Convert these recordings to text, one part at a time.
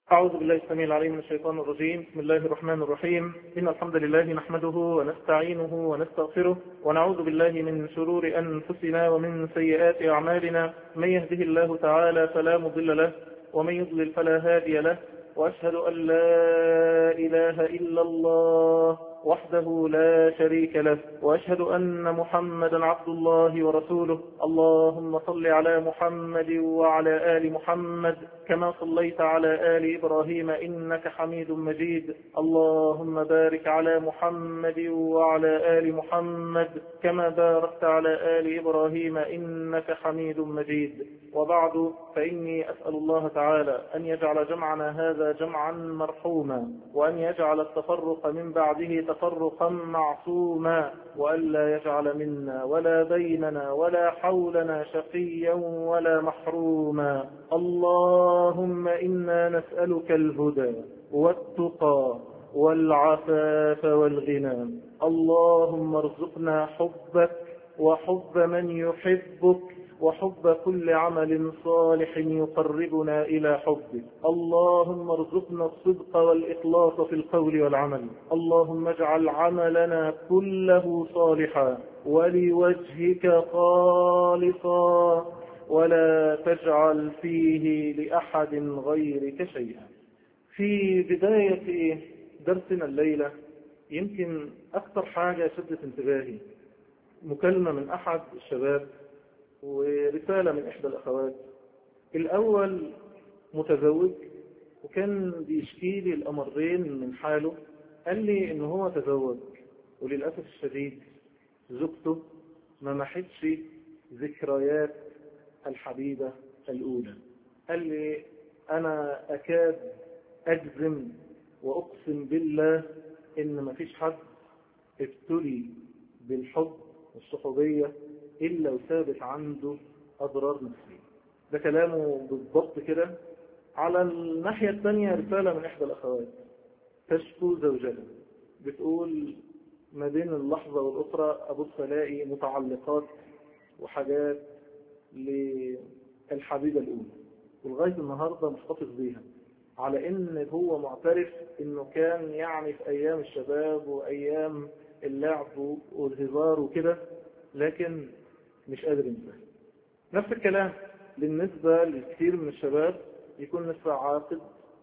أعوذ بالله السميع العليم من الشيطان الرجيم. بسم الله الرحمن الرحيم. إن الحمد لله نحمده ونستعينه ونستغفره ونعوذ بالله من شرور أنفسنا ومن سيئات أعمالنا. من يهده الله تعالى فلا مضل له ومن يضلل فلا هادي له، وأشهد أن لا إله إلا الله وحده لا شريك له، وأشهد أن محمدا عبد الله ورسوله. اللهم صل على محمد وعلى آل محمد كما صليت على آل إبراهيم إنك حميد مجيد. اللهم بارك على محمد وعلى آل محمد كما باركت على آل إبراهيم إنك حميد مجيد. وبعد، فإني أسأل الله تعالى أن يجعل جمعنا هذا جمعا مرحوما، وأن يجعل التفرق من بعده تفرقا معصوما، وألا يجعل منا ولا بيننا ولا حولنا شقيا ولا محروما. اللهم إنا نسألك الهدى والتقى والعفاف والغنى. اللهم ارزقنا حبك وحب من يحبك وحب كل عمل صالح يقربنا إلى حبك. اللهم ارزقنا الصدق والإخلاص في القول والعمل. اللهم اجعل عملنا كله صالحا ولوجهك خالصا، ولا تجعل فيه لأحد غيرك شيئا. في بداية درسنا الليلة يمكن أكثر حاجة شدت انتباهي مكالمة من أحد الشباب ورسالة من إحدى الأخوات. الأول متزوج وكان بيشكي لي الأمرين من حاله. قال لي إنه هو تزوج وللأسف الشديد زوجته ما محتش ذكريات الحبيبة الأولى. قال لي أنا أكاد أجزم وأقسم بالله إن ما فيش حد ابتلي بالحب والصحوبية إلا وثابت عنده أضرار نفسية. ده كلامه بالضبط كده. على الناحية الثانية رسالة من إحدى الأخوات تشكو زوجها، بتقول ما بين اللحظة والأخرى أبص ألاقي متعلقات وحاجات للحبيبة الأولى، ولغاية النهاردة محتفظ بيها، على إن هو معترف إنه كان يعني في أيام الشباب وأيام اللعب والهزار وكده، لكن مش قادر ينساه. نفس الكلام بالنسبة لكثير من الشباب يكون لسه عاقد،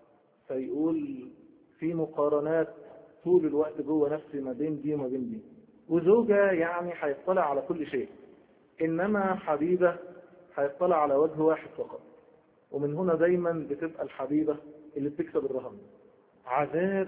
فيقول في مقارنات طول الوقت جوه نفسي ما بين دي وما بين دي، وزوجة يعني هيطلع على كل شيء، إنما حبيبة هيطلع على وجه واحد فقط. ومن هنا دايما بتبقى الحبيبة اللي بتكسب الرهن. عذاب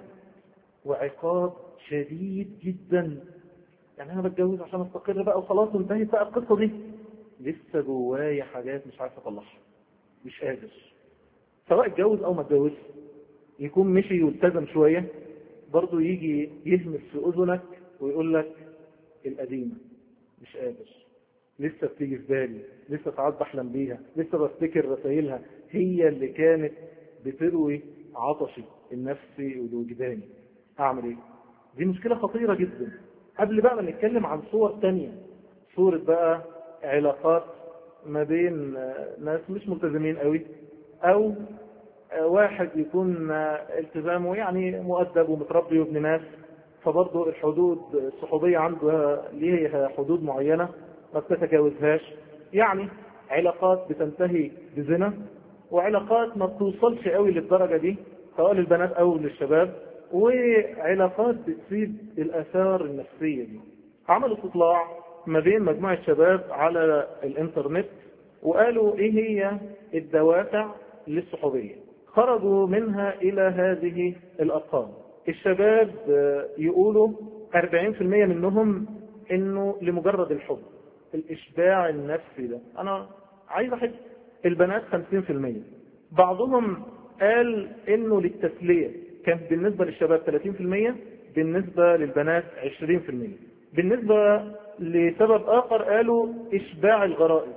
وعقاب شديد جدا. يعني أنا بتجوز عشان أستقر بقى وخلاص وانتهت بقى القصة دي، لسه جوايا حاجات مش عارف أطلعها، مش قادر. سواء اتجوز أو ما اتجوز، يكون مشي والتزم شوية، برضو يجي يهمس في أذنك ويقول لك القديمة مش قادر، لسه بتيجي في بالي، لسه ساعات بحلم بيها، لسه بفتكر رسائلها، هي اللي كانت بتروي عطشي النفسي والوجداني. أعمل إيه؟ دي مشكلة خطيرة جدا. قبل بقى ما نتكلم عن صور تانية، صورة بقى علاقات ما بين ناس مش ملتزمين قوي، أو واحد يكون التزامه يعني مؤدب ومتربي وابن ناس، فبرضه الحدود الصحوبية عنده ليها حدود معينة ما بتتجاوزهاش. يعني علاقات بتنتهي بزنا، وعلاقات ما بتوصلش قوي للدرجة دي سواء للبنات أو للشباب، وعلاقات بتسيب الآثار النفسية دي. عملوا استطلاع ما بين مجموعة شباب على الانترنت وقالوا ايه هي الدوافع للصحوبية. خرجوا منها إلى هذه الأرقام. الشباب يقولوا 40% منهم إنه لمجرد الحب، الإشباع النفسي ده، أنا عايز أحب. البنات 50%. بعضهم قال إنه للتسلية، كان بالنسبة للشباب 30%، بالنسبة للبنات 20%. بالنسبة لسبب آخر قالوا إشباع الغرائز،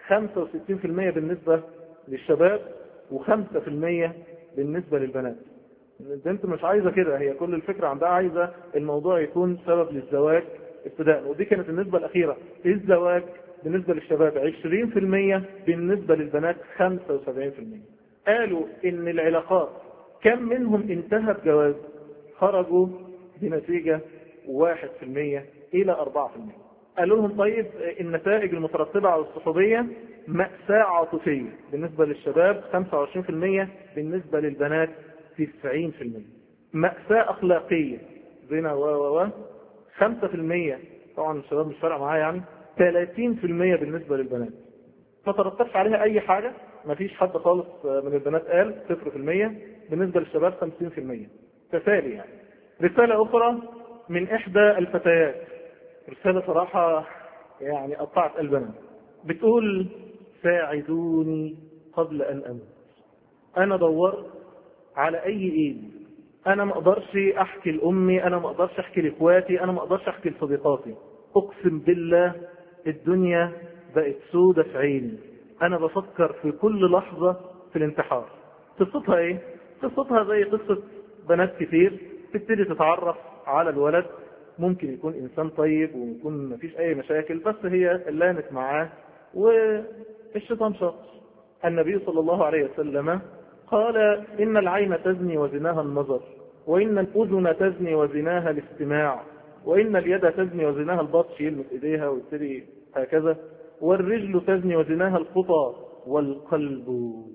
65% بالنسبة للشباب و5% بالنسبة للبنات. البنت مش عايزة كده، هي كل الفكرة عندها عايزة الموضوع يكون سبب للزواج ابتداء. ودي كانت النسبة الأخيرة. الزواج بالنسبة للشباب 20%، بالنسبة للبنات 75%. قالوا إن العلاقات كم منهم انتهى بجواز؟ خرجوا بنتيجة 1% إلى 4%. قالوا لهم طيب النتائج المترتبة على الصحوبية مأساة عاطفية بالنسبة للشباب 25%، بالنسبة للبنات 90%. مأساة أخلاقية زنا و 5%، طبعا الشباب مش فارقة معايا يعني، 30% بالنسبة للبنات. ما ترتبش عليها أي حاجة، ما فيش حد خالص من البنات قال 0%، بالنسبة للشباب 50%. تسالي يعني. رسالة أخرى من إحدى الفتيات، رسالة صراحة يعني قطعت قلبنا، بتقول ساعدوني قبل أن أموت. أنا دورت على أي إيد، أنا ما أقدرش أحكي لأمي، أنا ما أقدرش أحكي لإخواتي، أنا ما أقدرش أحكي لصديقاتي. أقسم بالله الدنيا بقت سودة في عيني، أنا بفكر في كل لحظة في الانتحار. قصتها إيه؟ قصتها زي قصة بنات كتير تبتدي تتعرف على الولد، ممكن يكون إنسان طيب ويكون ما فيش أي مشاكل، بس هي لانت معاه والشيطان شاطر. النبي صلى الله عليه وسلم قال إن العين تزني وزناها النظر، وإن الأذن تزني وزناها الاستماع، وإن اليد تزني وزناها البطش، يلمس إيديها ويبتدي هكذا، والرجل تزني وزناها الخطى، والقلب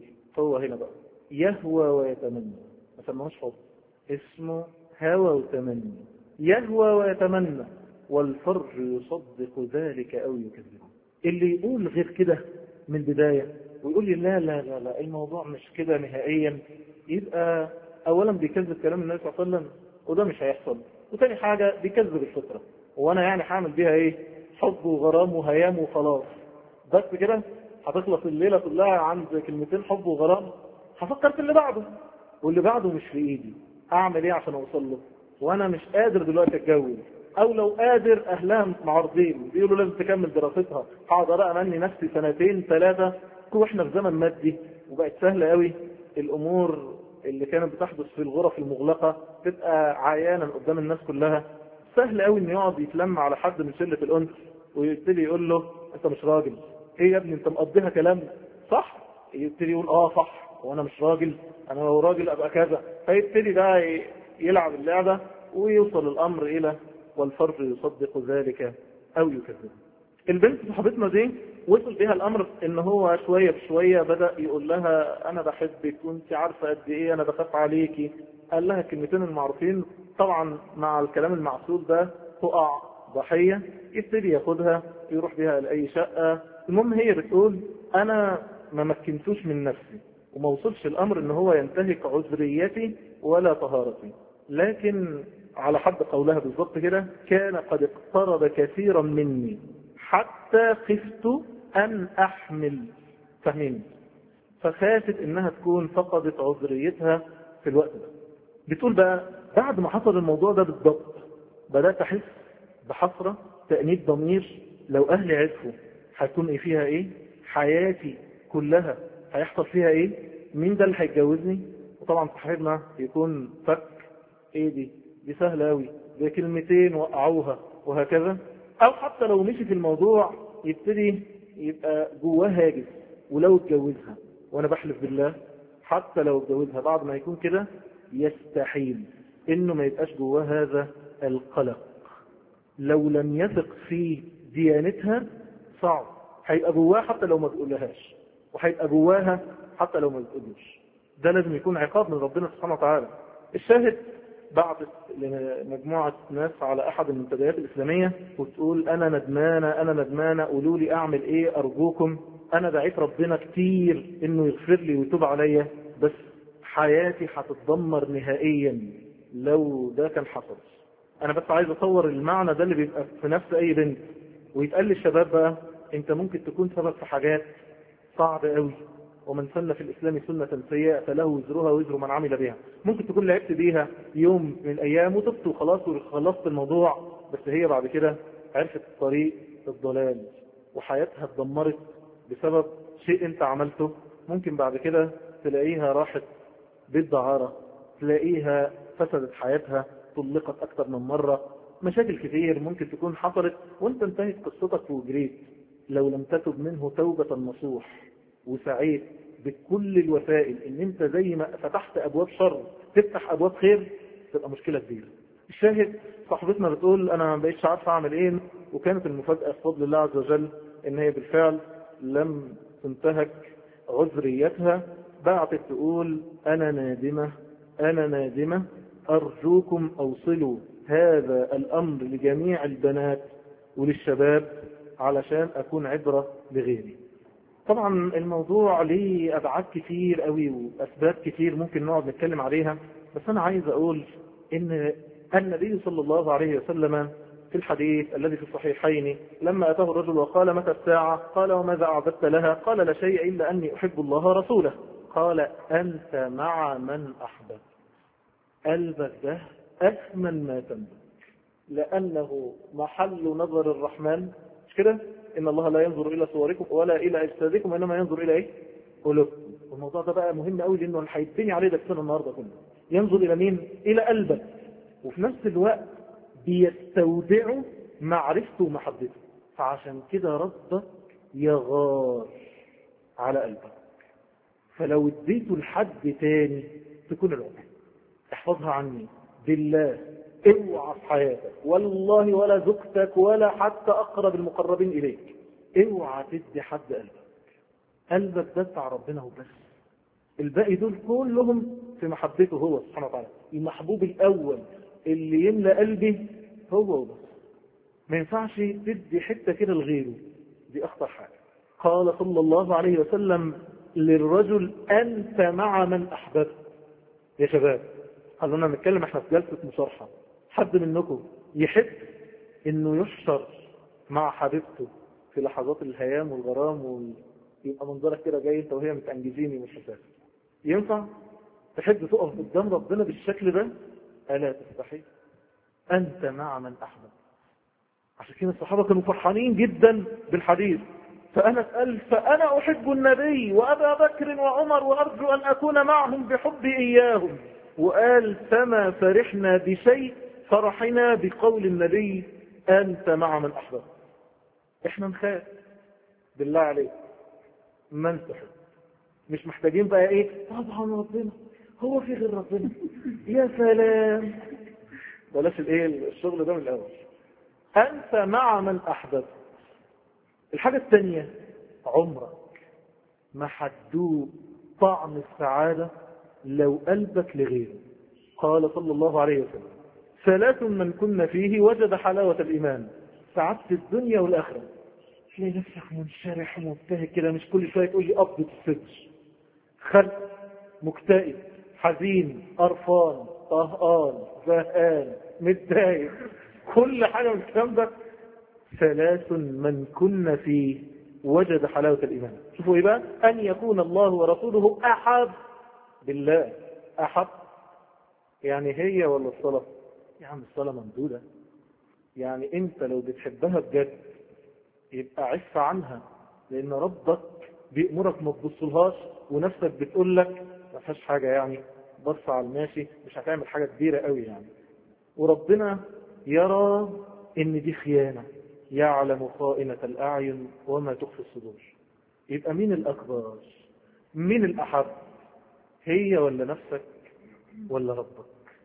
هو هنا بقى يهوى ويتمنى. ما سموهش حب، اسمه هوى وتمني. يهوى ويتمنى والفرج يصدق ذلك أو يكذبه. اللي يقول غير كده من بداية ويقول لي لا لا لا لا الموضوع مش كده نهائيا، يبقى أولا بيكذب كلام النبي صلى الله عليه وسلم وده مش هيحصل، وتاني حاجة بيكذب الفطرة. وانا يعني هعمل بيها ايه؟ حب وغرام وهيام وخلاص بس كده هتخلص الليلة كلها عند كلمتين حب وغرام؟ هفكر في اللي بعده، واللي بعده مش في ايدي. اعمل ايه عشان اوصل له وانا مش قادر دلوقتي اتجوز؟ او لو قادر اهلها معارضين بيقولوا لازم تكمل دراستها، هقعد بقى امني نفسي 2-3 واحنا في زمن مادي وبقت سهله قوي الامور اللي كانت بتحدث في الغرف المغلقه تبقى عيانا قدام الناس كلها. سهل قوي ان يقعد يتلم على حد من شله الانس ويبتدي يقول له انت مش راجل، ايه يا ابني انت مقضيها كلام صح؟ يبتدي يقول اه صح وانا مش راجل، انا لو راجل ابقى كذا، فيبتدي بقى يلعب اللعبه ويوصل الامر الى والفرج يصدق ذلك او يكذبه. البنت صاحبتنا دي وصل بها الامر ان هو شويه بشويه بدا يقول لها انا بحبك وانت عارفه قد ايه انا بخاف عليكي. قال لها الكلمتين المعروفين، طبعا مع الكلام المعسول ده تقع ضحيه، يبتدي ياخدها يروح بها لاي شقه. المهم هي بتقول انا ما مكنتوش من نفسي وما وصلش الامر ان هو ينتهك عذريتي ولا طهارتي، لكن على حد قولها بالضبط كده كان قد اقترب كثيرا مني حتى خفت ان احمل. فاهمين؟ فخافت انها تكون فقدت عذريتها في الوقت ده. بتقول بقى بعد ما حصل الموضوع ده بالضبط بدأت احس بحسرة، تأنيب ضمير، لو اهلي عرفوا هتكون ايه فيها ايه، حياتي كلها هيحصل فيها ايه، مين ده اللي هيتجوزني. وطبعا صاحبنا يكون فك ايه دي سهلة قوي، دي كلمتين وقعوها وهكذا. او حتى لو مشي في الموضوع يبتدي يبقى جواه هاجس، ولو اتجوزها وانا بحلف بالله حتى لو اتجوزها بعد ما يكون كده يستحيل انه ما يبقاش جواه هذا القلق. لو لم يثق في ديانتها صعب، هيبقى جواها حتى لو ما تقولهاش، وهيبقى جواها حتى لو ما تقولوش. ده لازم يكون عقاب من ربنا سبحانه وتعالى. الشاهد بعثت لمجموعة ناس على أحد المنتديات الإسلامية وتقول أنا ندمانة قولوا لي أعمل إيه أرجوكم، أنا دعيت ربنا كتير إنه يغفر لي ويتوب عليا، بس حياتي هتتدمر نهائيا لو ده كان حصل. أنا بس عايز أصور المعنى ده اللي بيبقى في نفس أي بنت، ويتقال للشباب بقى أنت ممكن تكون سبب في حاجات صعبة قوي، ومن سن في الإسلام سنة سيئة فله وزرها وزر من عمل بها. ممكن تكون لعبت بيها يوم من الأيام وطفت وخلاص وخلصت الموضوع، بس هي بعد كده عرفت طريق الضلال وحياتها اتدمرت بسبب شيء انت عملته. ممكن بعد كده تلاقيها راحت بيت دعارة، تلاقيها فسدت حياتها، طلقت أكثر من مرة، مشاكل كتير ممكن تكون حصلت وانت انتهت قصتك وجريت. لو لم تتب منه توبة نصوح وسعيت بكل الوسائل ان انت زي ما فتحت ابواب شر تفتح أبواب خير تبقى مشكلة كبيرة. الشاهد صاحبتنا بتقول أنا ما بقيتش عارفة أعمل إيه، وكانت المفاجأة بفضل الله عز وجل إن هي بالفعل لم تنتهك عذريتها. بعتت تقول أنا نادمة أنا نادمة، أرجوكم أوصلوا هذا الأمر لجميع البنات وللشباب علشان أكون عبرة لغيري. طبعا الموضوع ليه أبعاد كتير قوي وأسباب كتير ممكن نقعد نتكلم عليها، بس أنا عايز أقول إن النبي صلى الله عليه وسلم في الحديث الذي في الصحيحين لما أتاه الرجل وقال متى الساعة؟ قال وماذا أعددت لها؟ قال لا شيء إلا أني أحب الله ورسوله. قال أنت مع من أحببت. قلبك ده أثمن ما تملك، لأنه محل نظر الرحمن، مش كده؟ إن الله لا ينظر إلى صوركم ولا إلى أجسادكم إنما ينظر إلى إيه؟ قلوبكم. والموضوع ده بقى مهم قوي لأنه هيتبني عليه درسنا النهارده كله. ينظر إلى مين؟ إلى قلبك، وفي نفس الوقت بيستودعه معرفته ومحبته. فعشان كده ربك يغار على قلبك، فلو اديته لحد تاني تكون العمر. احفظها عني بالله، اوعى في حياتك والله ولا زوجتك ولا حتى اقرب المقربين اليك، اوعى تدي حد قلبك. قلبك ده بتاع ربنا هو بس، الباقي دول كلهم في محبته هو سبحانه وتعالى. المحبوب الاول اللي يملى قلبي هو بس، ما ينفعش تدي حته كده لغيره، دي اخطر حاجه. قال صلى الله عليه وسلم للرجل انت مع من احببت. يا شباب خلونا نتكلم، احنا في جلسه مصارحه. حد منكم يحب انه يحشر مع حبيبته في لحظات الهيام والغرام يبقى منظرك كده جاي انت وهي متأنجزيني مش مسافر؟ ينفع تحب تقف قدام ربنا بالشكل ده؟ ألا تستحي؟ أنت مع من أحبب. عشان كده الصحابة كانوا فرحانين جدا بالحديث. فأنا أحب النبي وأبا بكر وعمر وأرجو أن أكون معهم بحبي إياهم. وقال فما فرحنا بشيء فرحنا بقول النبي أنت مع من أحبب. إحنا نخاف بالله عليك من تحب، مش محتاجين بقى إيه طبعا ربنا، هو في غير ربنا يا سلام، بلاش الإيه الشغل ده من الأول. أنت مع من أحبب. الحاجة الثانية عمرك ما هتذوق طعم السعادة لو قلبك لغيره. قال صلى الله عليه وسلم ثلاث من كنا فيه وجد حلاوة الإيمان، سعادة الدنيا والآخرة. تلاقي نفسك منشرح ومبتهج كده، مش كل شوية تقول لي قبضة الصدر، خلق مكتئب حزين قرفان طهقان زهقان متضايق، كل حاجة من الكلام ده. ثلاث من كنا فيه وجد حلاوة الإيمان. شوفوا إيه بقى؟ أن يكون الله ورسوله أحب. بالله أحب يعني هي ولا الصلاة؟ يا عم الصلاة ممدودة، يعني أنت لو بتحبها بجد يبقى عف عنها، لأن ربك بيأمرك ما تبصلهاش ونفسك بتقول لك ما فيهاش حاجة، يعني بص على الماشي مش هتعمل حاجة كبيرة قوي يعني. وربنا يرى إن دي خيانة، يعلم خائنة الأعين وما تخفي الصدور. يبقى مين الأكبر؟ مين الأحب؟ هي ولا نفسك ولا ربك؟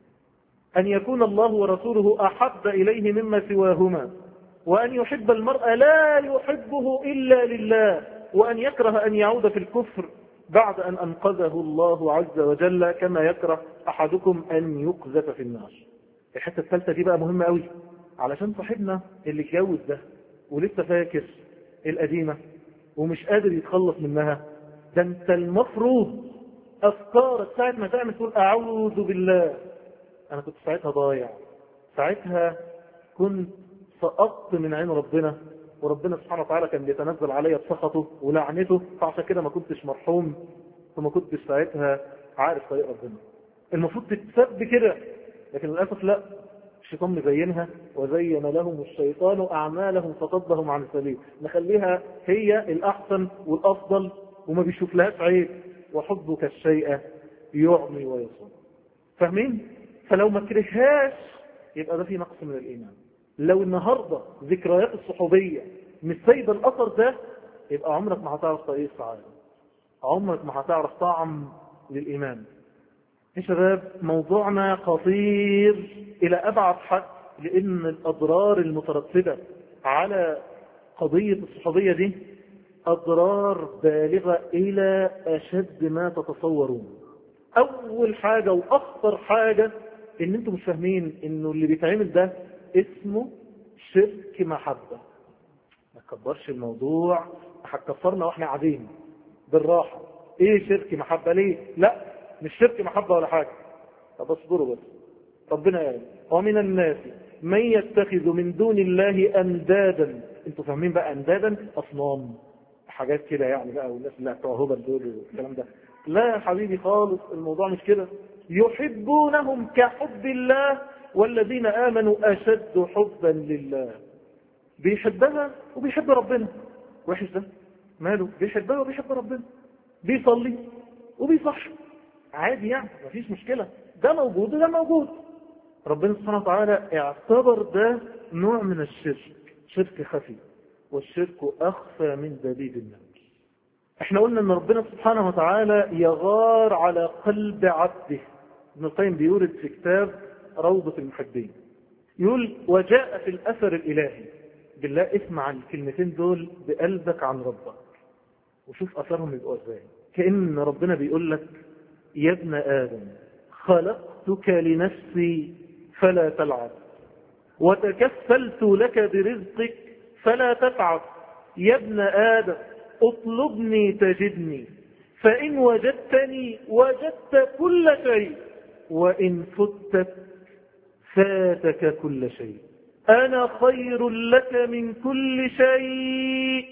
أن يكون الله ورسوله أحب إليه مما سواهما، وأن يحب المرء لا يحبه إلا لله، وأن يكره أن يعود في الكفر بعد أن أنقذه الله عز وجل كما يكره أحدكم أن يقذف في النار. الحتة الثالثة دي بقى مهمة قوي، علشان صاحبنا اللي اتجوز ده ولسه فاكر القديمة ومش قادر يتخلص منها، ده انت المفروض أفكارك ساعة ما تعمل تقول أعوذ بالله. أنا كنت ساعتها ضايع، ساعتها كنت سقطت من عين ربنا، وربنا سبحانه وتعالى كان بيتنزل عليا بسخطه ولعنته، فعشان كده ما كنتش مرحوم وما كنتش ساعتها عارف طريق ربنا. المفروض تتسب كده، لكن للأسف لا، الشيطان مزينها وزين لهم الشيطان أعمالهم فصدهم عن السبيل. نخليها هي الأحسن والأفضل وما بيشوف لهاش عيب، وحبك الشيء يعمي ويصم. فاهمين؟ فلو ما كرهاش يبقى ده في نقص من الإيمان. لو النهاردة ذكريات الصحوبية مش سايبة الأثر ده، يبقى عمرك ما هتعرف طريق السعادة، عمرك ما هتعرف طعم للإيمان. يا شباب موضوعنا خطير إلى أبعد حد، لأن الأضرار المترتبة على قضية الصحوبية دي أضرار بالغة إلى أشد ما تتصورون. أول حاجة وأخطر حاجة إن أنتم مش فاهمين إنه اللي بيتعمل ده اسمه شرك محبة. ما تكبرش الموضوع، هتكفرنا واحنا قاعدين بالراحة. ايه شرك محبة؟ ليه؟ لا مش شرك محبة ولا حاجة. طب اصبروا بس. ربنا قال ومن الناس من يتخذ من دون الله اندادا. انتوا فاهمين بقى اندادا؟ اصنام، حاجات كده يعني بقى، والناس اللي بتوع هبل دول والكلام ده. لا يا حبيبي خالص، الموضوع مش كده. يحبونهم كحب الله والذين آمنوا أشد حبا لله. بيحبها وبيحب ربنا. وحش ده؟ ماله؟ بيحبها وبيحب ربنا، بيصلي وبيصح، عادي يعني، مفيش مشكلة. ده موجود وده موجود. ربنا سبحانه وتعالى اعتبر ده نوع من الشرك، شرك خفي، والشرك أخفى من دبيب النمل. احنا قلنا ان ربنا سبحانه وتعالى يغار على قلب عبده. ابن القيم بيورد في كتاب روضة المحبين يقول وجاء في الأثر الإلهي. بالله اسمع الكلمتين دول بقلبك عن ربك وشوف أثرهم يبقوا ازاي. كأن ربنا بيقول لك يا ابن آدم خلقتك لنفسي فلا تلعب، وتكفلت لك برزقك فلا تتعب. يا ابن آدم اطلبني تجدني، فإن وجدتني وجدت كل شيء، وإن فتت فاتك كل شيء. أنا خير لك من كل شيء،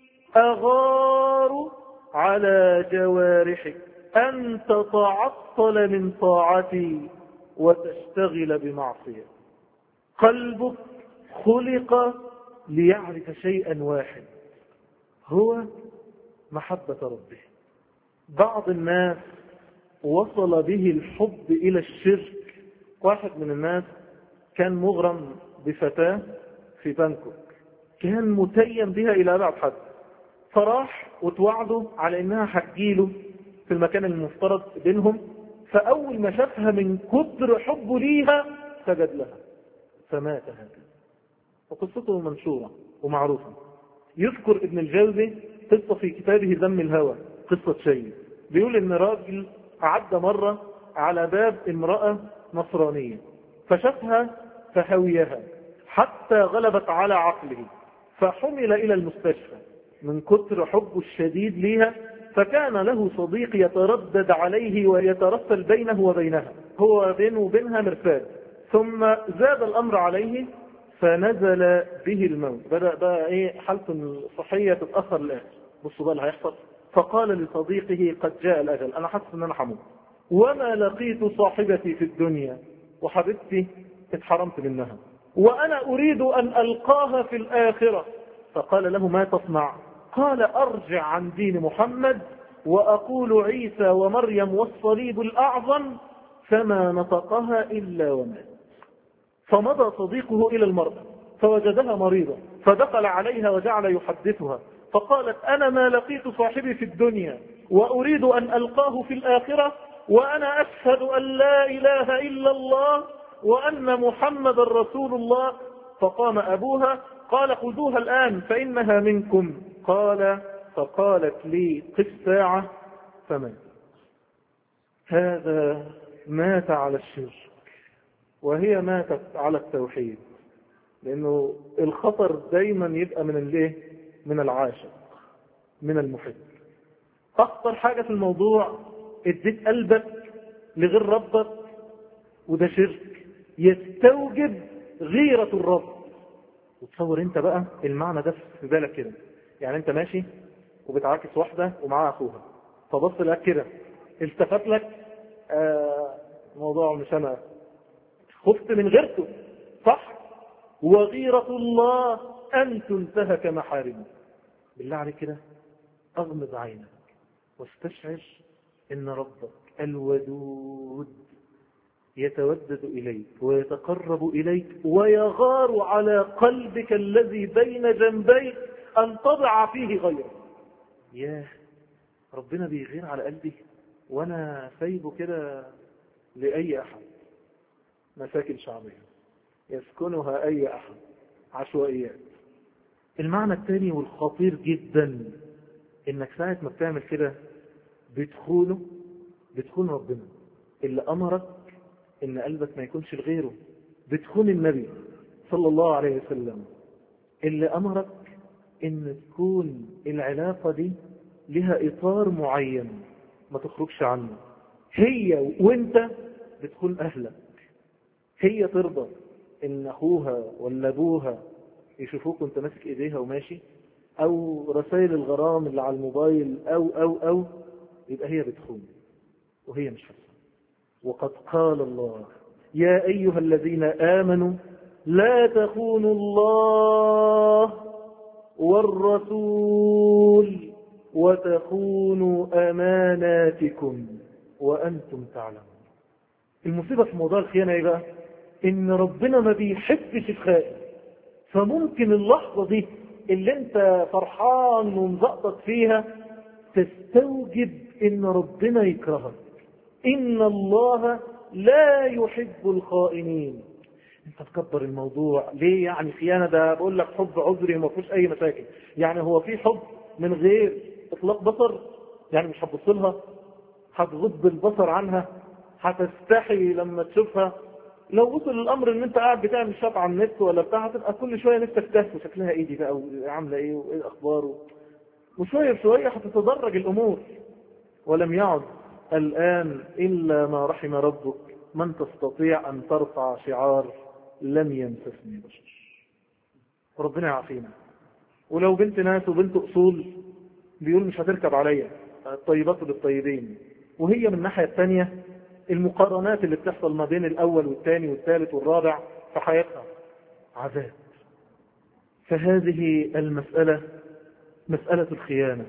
أغار على جوارحك أن تتعطل من طاعتي وتشتغل بمعصية. قلبك خلق ليعرف شيئا واحد، هو محبة ربه. بعض الناس وصل به الحب إلى الشرك. واحد من الناس كان مغرم بفتاة في بانكوك، كان متيم بها إلى أبعد حد، فراح وتوعدوا على إنها هتجيله في المكان المفترض بينهم. فأول ما شافها من كتر حبه ليها سجد لها فمات هكذا. وقصته منشورة ومعروفة. يذكر ابن الجوزي قصة في كتابه ذم الهوى، قصة شيء، بيقول إن راجل عدى مرة على باب امرأة نصرانية فشافها فهويها حتى غلبت على عقله، فحمل إلى المستشفى من كتر حبه الشديد ليها. فكان له صديق يتردد عليه ويترسل بينه وبينها، هو بينه وبينها مرفاد. ثم زاد الأمر عليه فنزل به الموت. بدأ بقى ايه حالته الصحية تتأخر الآن. بصوا بقى اللي هيحصل. فقال لصديقه قد جاء الأجل، أنا حاسس أن أنا حموت، وما لقيت صاحبتي في الدنيا، وحبيبتي اتحرمت منها، وأنا أريد أن ألقاها في الآخرة. فقال له ما تصنع؟ قال أرجع عن دين محمد وأقول عيسى ومريم والصليب الأعظم، فما نطقها إلا ومات. فمضى صديقه إلى المرأة فوجدها مريضة، فدخل عليها وجعل يحدثها، فقالت أنا ما لقيت صاحبي في الدنيا وأريد أن ألقاه في الآخرة، وأنا أشهد أن لا إله إلا الله وأن محمد رسول الله. فقام أبوها قال خذوها الآن فإنها منكم. فقالت لي قف ساعة فمات. هذا مات على الشرك وهي ماتت على التوحيد. لأنه الخطر دايما يبقى من العاشق، من المحب. أخطر حاجة في الموضوع اديت قلبك لغير ربك، وده شرك يستوجب غيرة الرب. وتصور انت بقى المعنى ده في بالك كده، يعني انت ماشي وبتعاكس واحدة ومعاها اخوها، فبص لك كده التفت لك موضوع مش انا، خفت من غيرته صح؟ وغيرة الله أن تنتهك محارمه. بالله عليك كده أغمض عينك واستشعر إن ربك الودود يتودد إليك ويتقرب إليك ويغار على قلبك الذي بين جنبيك أن تضع فيه غيره. ياه، ربنا بيغير على قلبي وأنا سايبه كده لأي أحد، مساكن شعبية يسكنها أي أحد، عشوائيات. المعنى الثاني والخطير جدا، إنك ساعة ما بتعمل كده بتخون ربنا اللي أمرك إن قلبك ما يكونش لغيره، بتخون النبي صلى الله عليه وسلم اللي أمرك إن تكون العلاقة دي لها إطار معين ما تخرجش عنه. هي وانت بتخون أهلك، هي ترضى إن أخوها ولا أبوها يشوفوك وانت ماسك إيديها وماشي، أو رسائل الغرام اللي على الموبايل أو يبقى هي بتخون وهي مش حاسة. وقد قال الله يا أيها الذين آمنوا لا تخونوا الله والرسول وتخونوا أماناتكم وأنتم تعلمون. المصيبة في موضوع الخيانة ايه بقى؟ إن ربنا ما بيحبش الخائن. فممكن اللحظة دي اللي انت فرحان ومزقطط فيها تستوجب إن ربنا يكرهك. إن الله لا يحب الخائنين. انت تكبر الموضوع ليه؟ يعني خيانة ده بقول لك حب عذري وما فيهوش اي مشاكل. يعني هو في حب من غير اطلاق بصر؟ يعني مش هتبص لها؟ هتغض البصر عنها؟ هتستحي لما تشوفها؟ لو وصل الامر ان انت قاعد بتعمل شات على النت ولا بتاع، هتبقى كل شويه نفسك تهف شكلها ايه دي بقى وعامله ايه وايه الاخبار وشويه بشويه هتتدرج الامور. ولم يعد الان الا ما رحم ربك من تستطيع ان ترفع شعار لم يمسسني بشر. ربنا يعافينا. ولو بنت ناس وبنت اصول بيقول مش هتركب عليا، الطيبات للطيبين، وهي من الناحيه الثانيه المقارنات اللي بتحصل ما بين الأول والثاني والثالث والرابع في حياتها عذاب. فهذه المسألة، مسألة الخيانة،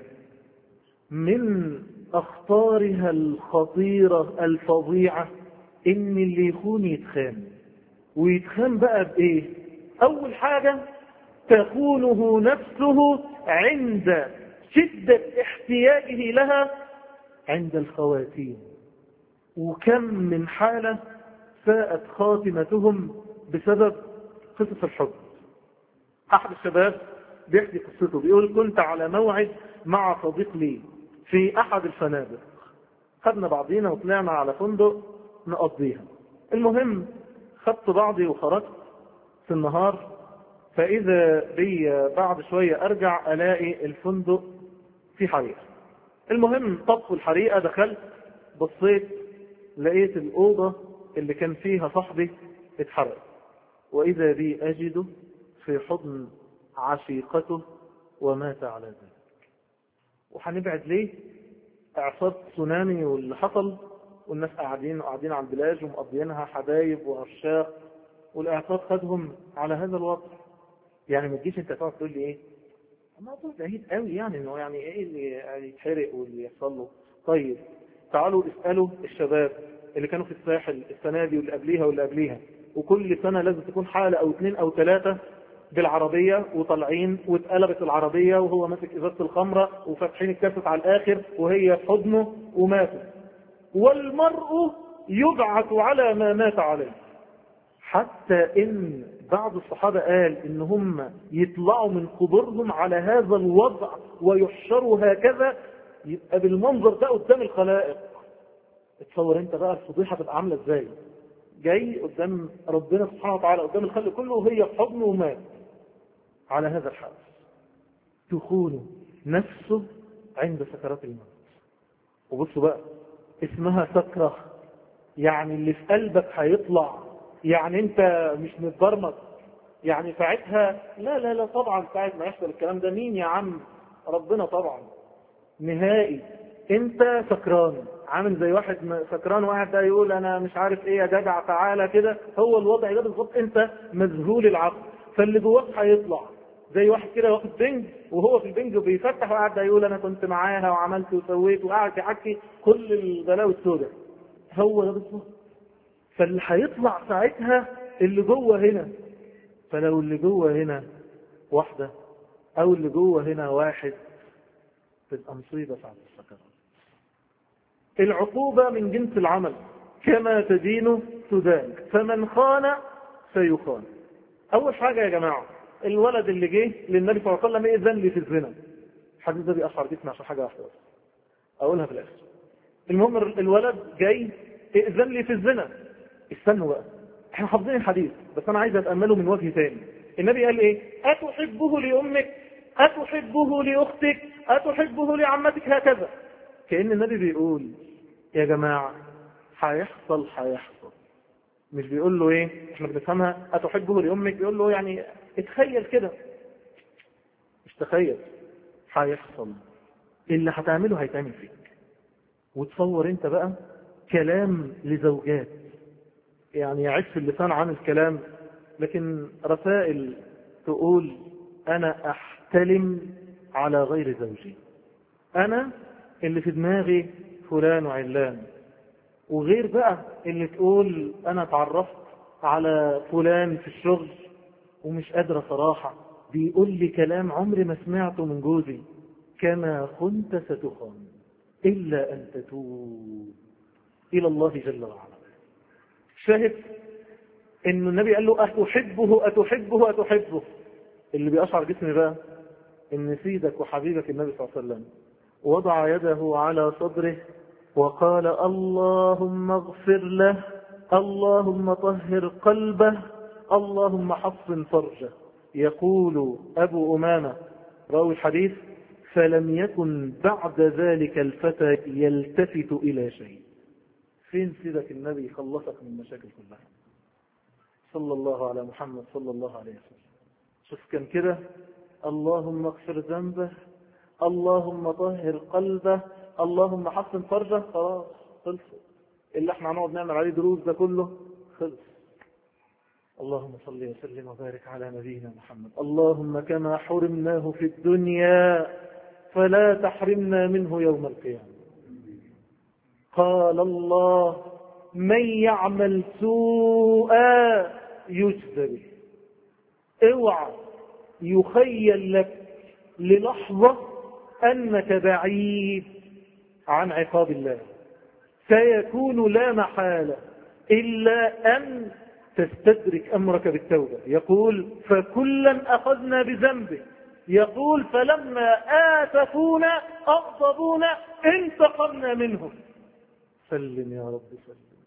من أخطارها الخطيرة الفظيعة إن اللي يخون يتخان. ويتخان بقى بإيه؟ أول حاجة تخونه نفسه عند شدة احتياجه لها عند الخواتيم. وكم من حالة ساءت خاتمتهم بسبب قصص الحب. أحد الشباب بيحكي قصته، بيقول كنت على موعد مع صديق لي في أحد الفنادق، خدنا بعضينا وطلعنا على فندق نقضيها. المهم خدت بعضي وخرجت في النهار، فإذا بي بعد شوية أرجع ألاقي الفندق في حريقة. المهم طفوا الحريقة، دخلت بصيت لقيت الأوضة اللي كان فيها صاحبي اتحرق، وإذا بي أجده في حضن عشيقته ومات على ذلك. وهنبعد ليه؟ اعصاب تسونامي واللي حصل، والناس قاعدين على البلاج ومقضيينها حبايب وعشاق، والاعصاب خدهم على هذا الوضع. يعني ما تجيش انت تقعد تقول لي ايه الموضوع بعيد قوي، يعني انه يعني ايه اللي يتحرق واللي يحصل له. طيب تعالوا اسألوا الشباب اللي كانوا في الساحل السنة دي واللي قبليها واللي قبليها، وكل سنة لازم تكون حالة او 2 أو 3 بالعربية وطالعين واتقلبت العربية وهو ماسك ازازة الخمرة وفاتحين الكاسة على الاخر وهي في حضنه وماتوا. والمرء يبعث على ما مات عليه. حتى ان بعض الصحابة قال ان هم يطلعوا من قبورهم على هذا الوضع ويحشروا هكذا، يبقى بالمنظر ده قدام الخلائق. اتصور انت بقى الفضيحة تبقى عاملة ازاي، جاي قدام ربنا سبحانه وتعالى قدام الخلق كله وهي في حضنه ومات على هذا الحال. تخون نفسه عند سكرات الموت. وبصوا بقى اسمها سكرة، يعني اللي في قلبك هيطلع، يعني انت مش متبرمج. يعني ساعتها لا طبعا ساعة ما يحصل الكلام ده مين يا عم؟ ربنا طبعا. نهائي انت سكران، عامل زي واحد سكران وقاعد ده يقول انا مش عارف ايه يا جدع تعالى كده. هو الوضع ده بالظبط، انت مذهول العقل، فاللي جواك هيطلع زي واحد كده واخد بنج وهو في البنج وبيفتح وقاعد ده يقول انا كنت معاها وعملت وسويت وقاعد يحكي كل البلاوي السوداء. هو ده بالظبط. فاللي هيطلع ساعتها اللي جوه هنا. فلو اللي جوه هنا واحدة او اللي جوه هنا واحد تبقى مصيبة ساعة السكرات. العقوبة من جنس العمل. كما تدين تدان، فمن خان سيخان. أول حاجة يا جماعة، الولد اللي جه للنبي صلى الله عليه وسلم إذن لي في الزنا. الحديث ده بيأشعر جسمي عشان حاجة واحدة بس أقولها في الآخر. المهم الولد جاي إذن لي في الزنا. استنوا بقى، احنا حافظين الحديث بس أنا عايز أتأمله من وجه تاني. النبي قال إيه؟ أتحبه لأمك، أتحبه لأختك، أتحبه لعمتك، هكذا. كأن النبي بيقول يا جماعة هيحصل. مش بيقول له ايه، احنا بنفهمها أتحبه لأمك، بيقول له يعني اتخيل كده. مش تخيل، هيحصل. اللي هتعمله هيتعمل فيك. وتصور انت بقى كلام لزوجات، يعني يعف اللسان عن الكلام، لكن رسائل تقول أنا أحتلم على غير زوجي، أنا اللي في دماغي فلان وعلان. وغير بقى اللي تقول أنا اتعرفت على فلان في الشغل ومش قادرة صراحة، بيقول لي كلام عمري ما سمعته من جوزي، كما كنت ستخان إلا أن تتوب إلى الله جل وعلا. شاهد إن النبي قال له أتحبه أتحبه أتحبه. اللي بيأشعر جسمي بقى إن سيدك وحبيبك النبي صلى الله عليه وسلم وضع يده على صدره وقال اللهم اغفر له، اللهم طهر قلبه، اللهم حصن فرجه. يقول أبو أمامة راوي الحديث فلم يكن بعد ذلك الفتى يلتفت إلى شيء. فين سيدك النبي خلصك من مشاكل كلها صلى الله على محمد صلى الله عليه وسلم. شوف كان كده اللهم اغفر ذنبه، اللهم طهر قلبه، اللهم حسن فرجه، خلاص خلص. اللي احنا هنقعد نعمل عليه دروس ده كله خلص. اللهم صل وسلم وبارك على نبينا محمد. اللهم كما حرمناه في الدنيا فلا تحرمنا منه يوم القيامة. قال الله من يعمل سوءا يجزى به. اوعى يخيل لك للحظة أنك بعيد عن عقاب الله، سيكون لا محالة إلا أن تستدرك أمرك بالتوبة. يقول فكلا أخذنا بذنبه، يقول فلما آسفونا أغضبونا انتقمنا منهم. سلم يا رب سلم.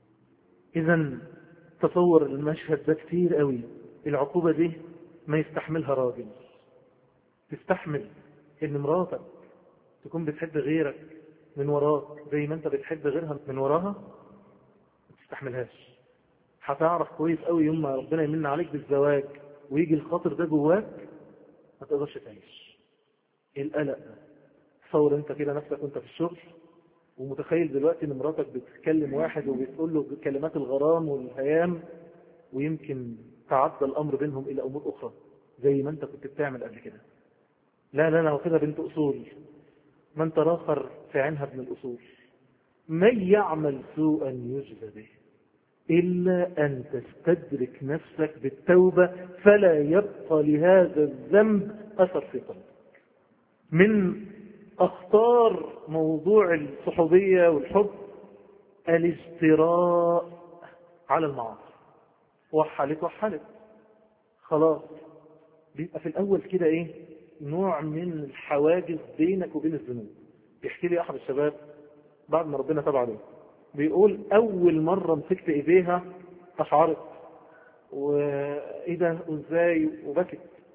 إذن تصور المشهد ده كتير قوي. العقوبة دي ما يستحملها راجل. تستحمل ان مراتك تكون بتحب غيرك من وراك زي ما انت بتحب غيرها من وراها؟ ما تستحملهاش. هتعرف كويس قوي يوم ما ربنا يمن عليك بالزواج ويجي الخاطر ده جواك ما تقدرش تعيش. القلق ده، تصور انت كده نفسك وانت في الشغل ومتخيل دلوقتي ان مراتك بتتكلم واحد وبتقول له كلمات الغرام والهيام، ويمكن تعدى الامر بينهم الى امور اخرى زي ما انت كنت بتعمل قبل كده. لا هو كده بنت اصول، من تراخر في عينها ابن الاصول. من يعمل سوءا يجزى به إلا أن تستدرك نفسك بالتوبة فلا يبقى لهذا الذنب أثر في قلبك. من أخطار موضوع الصحوبية والحب الاجتراء على المعاصي. وحلت خلاص، بيبقى في الأول كده إيه، نوع من الحواجز بينك وبين الذنوب. بيحكي لي أحد الشباب بعد ما ربنا تبع له، بيقول أول مرة مسكت إيديها أشعرت وإيه ده وإزاي وبكت.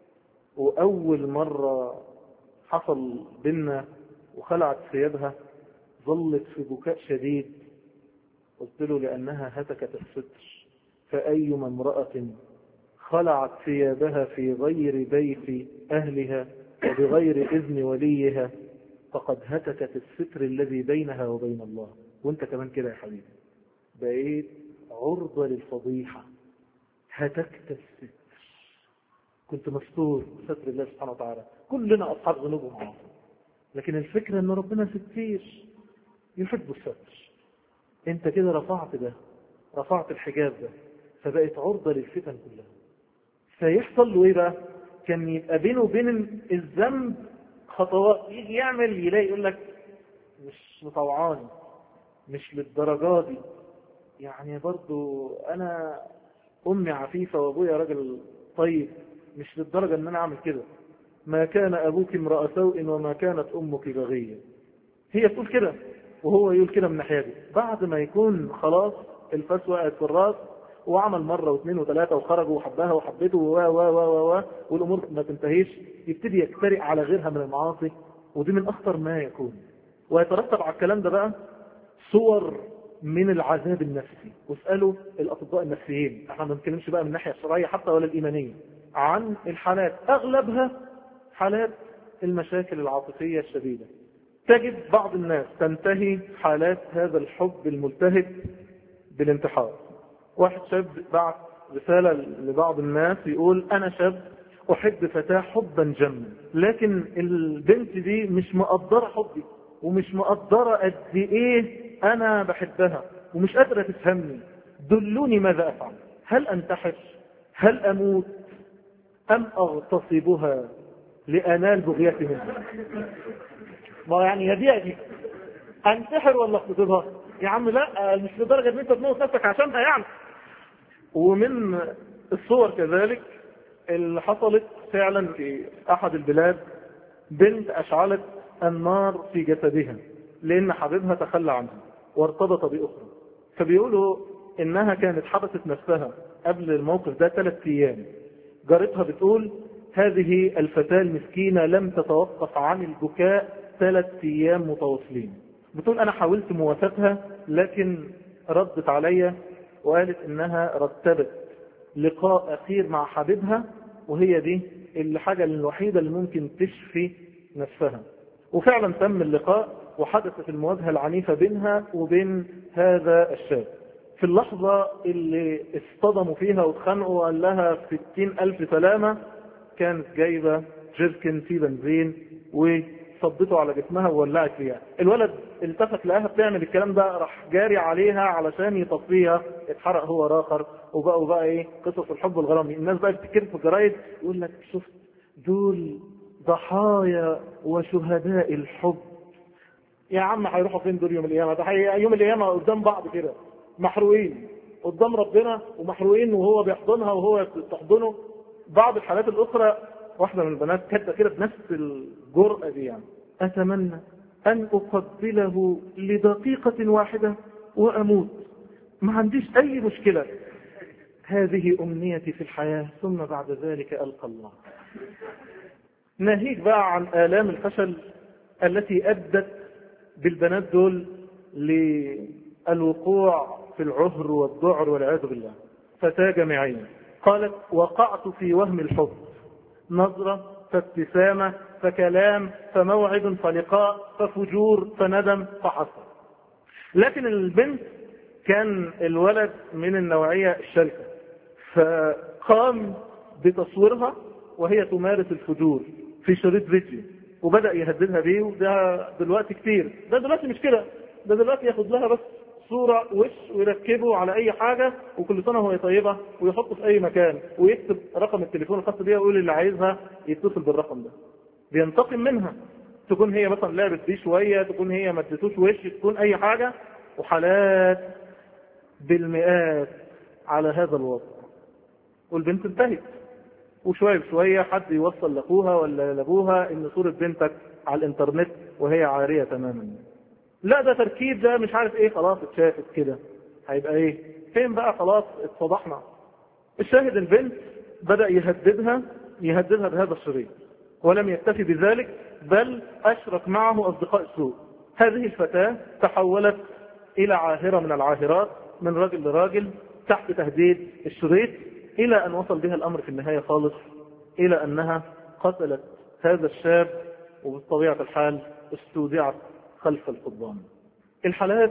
وأول مرة حصل بينا وخلعت ثيابها ظلت في بكاء شديد. قلت له لأنها هتكت الستر، فأيما امرأة خلعت ثيابها في غير بيت أهلها وبغير إذن وليها فقد هتكت الستر الذي بينها وبين الله. وانت كمان كده يا حبيبي بقيت عرضة للفضيحة، هتكت الستر. كنت مستور ستر الله سبحانه وتعالى. كلنا أصحاب ذنوب ومعاصي، لكن الفكرة ان ربنا ستير يحب الستر. انت كده رفعت الحجاب ده، فبقت عرضة للفتن كلها. فيحصل له ايه بقى؟ كان يبقى بينه وبين الذنب خطوات، يجي يعمل يلاقي يقول لك مش مطوعاني، مش للدرجة دي، يعني برضو أنا أمي عفيفة وأبويا راجل طيب، مش للدرجة أن أنا أعمل كده. ما كان أبوك امرأ سوء وما كانت أمك بغية. هي تقول كده وهو يقول كده من ناحيته، بعد ما يكون خلاص الفاس وقعت في الراس وعمل مرة واثنين وثلاثة وخرجوا وحبها وحبته والأمور ما تنتهيش، يبتدي يكترئ على غيرها من المعاصي، ودي من أخطر ما يكون. ويترتب على الكلام ده بقى صور من العذاب النفسي. واسألوا الأطباء النفسيين، احنا ما بنتكلمش بقى من الناحية الشرعية حتى ولا الإيمانية، عن الحالات أغلبها حالات المشاكل العاطفية الشديدة. تجد بعض الناس تنتهي حالات هذا الحب الملتهب بالانتحار. واحد شاب بعت رسالة لبعض الناس يقول أنا شاب أحب فتاة حبا جما، لكن البنت دي مش مقدرة حبي ومش مقدرة قد إيه أنا بحبها ومش قادرة تفهمني، دلوني ماذا أفعل، هل أنتحر، هل أموت، أم أغتصبها لأنال بغيتي منها. ما يعني يبيع دي أنتحر ولا أغتصبها يا عم؟ لا، مش لدرجة أن أنت تموت نفسك عشانها يعني. ومن الصور كذلك اللي حصلت فعلا في أحد البلاد، بنت أشعلت النار في جسدها لأن حبيبها تخلى عنها وارتبط بأخرى. فبيقولوا إنها كانت حبست نفسها قبل الموقف ده 3 أيام. جارتها بتقول هذه الفتاة المسكينة لم تتوقف عن البكاء 3 أيام متواصلين. بتقول أنا حاولت موافقتها لكن ردت عليا وقالت إنها رتبت لقاء أخير مع حبيبها، وهي دي الحاجة الوحيدة اللي ممكن تشفي نفسها. وفعلا تم اللقاء وحدثت المواجهة العنيفة بينها وبين هذا الشاب. في اللحظة اللي اصطدموا فيها واتخانقوا وقال لها 60,000 سلامة، كانت جايبة جيركن في بنزين وصبته على جسمها وولعت فيها. الولد التفت لها بتعمل الكلام ده، راح جاري عليها علشان يطفيها، اتحرق هو راخر. وبقوا بقى ايه قصص الحب والغرام. الناس بقى بتتكلم في الجرايد يقول لك شفت دول ضحايا وشهداء الحب. يا عم هيروحوا فين دول يوم القيامة؟ ده يوم القيامة قدام بعض كده محروقين قدام ربنا ومحروقين، وهو بيحضنها وهو تحضنه. بعض الحالات الأخرى واحدة من البنات كانت كده بنفس الجرأة دي، يعني أتمنى أن أقبله لدقيقة واحدة وأموت، ما عنديش أي مشكلة، هذه أمنيتي في الحياة ثم بعد ذلك ألقى الله. ناهيك بقى عن آلام الفشل التي أدت بالبنات دول للوقوع في العهر والذعر والعياذ بالله. فتاة جامعية قالت وقعت في وهم الحب، نظرة فابتسامة فكلام فموعد فلقاء ففجور فندم فحسر. لكن البنت كان الولد من النوعية الشرسة، فقام بتصويرها وهي تمارس الفجور في شريط فيديو وبدأ يهددها بيه. وده دلوقتي كتير، ده دلوقتي مش كده، ده دلوقتي ياخد لها بس صورة وش ويركبه على أي حاجة وكل سنة هو طيبة ويحطه في أي مكان ويكتب رقم التليفون الخاص بيها ويقول اللي عايزها يتصل بالرقم ده. بينتقم منها، تكون هي مثلا لعبت بيه شوية، تكون هي ما ادتوش وش، تكون أي حاجة. وحالات بالمئات على هذا الوضع. والبنت انتهت، وشوية بشوية حد يوصل لأخوها ولا لأبوها إن صورة بنتك على الإنترنت وهي عارية تماما. لا ده تركيب، ده مش عارف ايه، خلاص اتشافت كده هيبقى ايه فين بقى، خلاص اتفضحنا. الشاهد البنت بدأ يهددها بهذا الشريط، ولم يكتفي بذلك بل أشرك معه أصدقاء السوء. هذه الفتاة تحولت إلى عاهرة من العاهرات، من راجل لراجل تحت تهديد الشريط، إلى أن وصل بها الأمر في النهاية خالص إلى أنها قتلت هذا الشاب، وبطبيعة الحال استودعت خلف القضبان. الحالات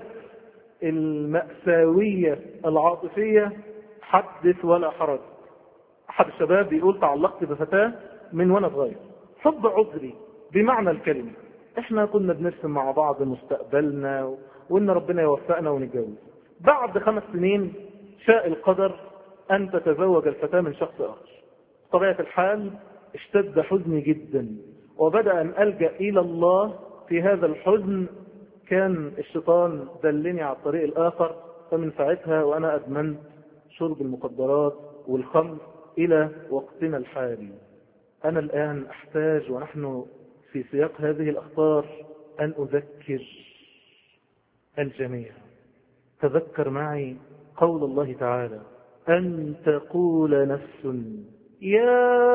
المأساوية العاطفية حدث ولا حرج. أحد الشباب بيقول تعلقت بفتاة من وانا صغير، حب عذري بمعنى الكلمة. احنا كنا بنرسم مع بعض مستقبلنا وان ربنا يوفقنا ونتجوز. بعد 5 سنين شاء القدر ان تتزوج الفتاة من شخص اخر. بطبيعة الحال اشتد حزني جدا وبدأ ان ألجأ الى الله في هذا الحزن. كان الشيطان دلني على الطريق الآخر فمن ساعتها وأنا أدمنت شرب المخدرات والخمر إلى وقتنا الحالي. أنا الآن أحتاج ونحن في سياق هذه الأخطار أن أذكر الجميع. تذكر معي قول الله تعالى: أن تقول نفس يا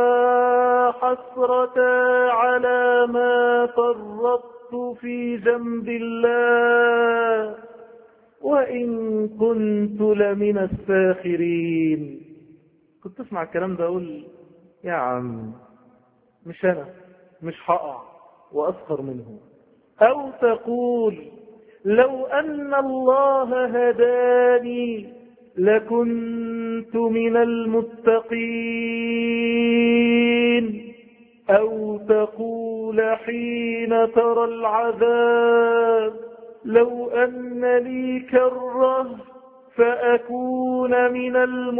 حسرة على ما فرطت في جنب الله وإن كنت لمن الساخرين. كنت تسمع الكلام ده أقول يا عم مش أنا مش هقع وأسخر منه. أو تقول لو أن الله هداني لكنت من المتقين. أو تقول حين ترى العذاب لو أن لي كرة فأكون من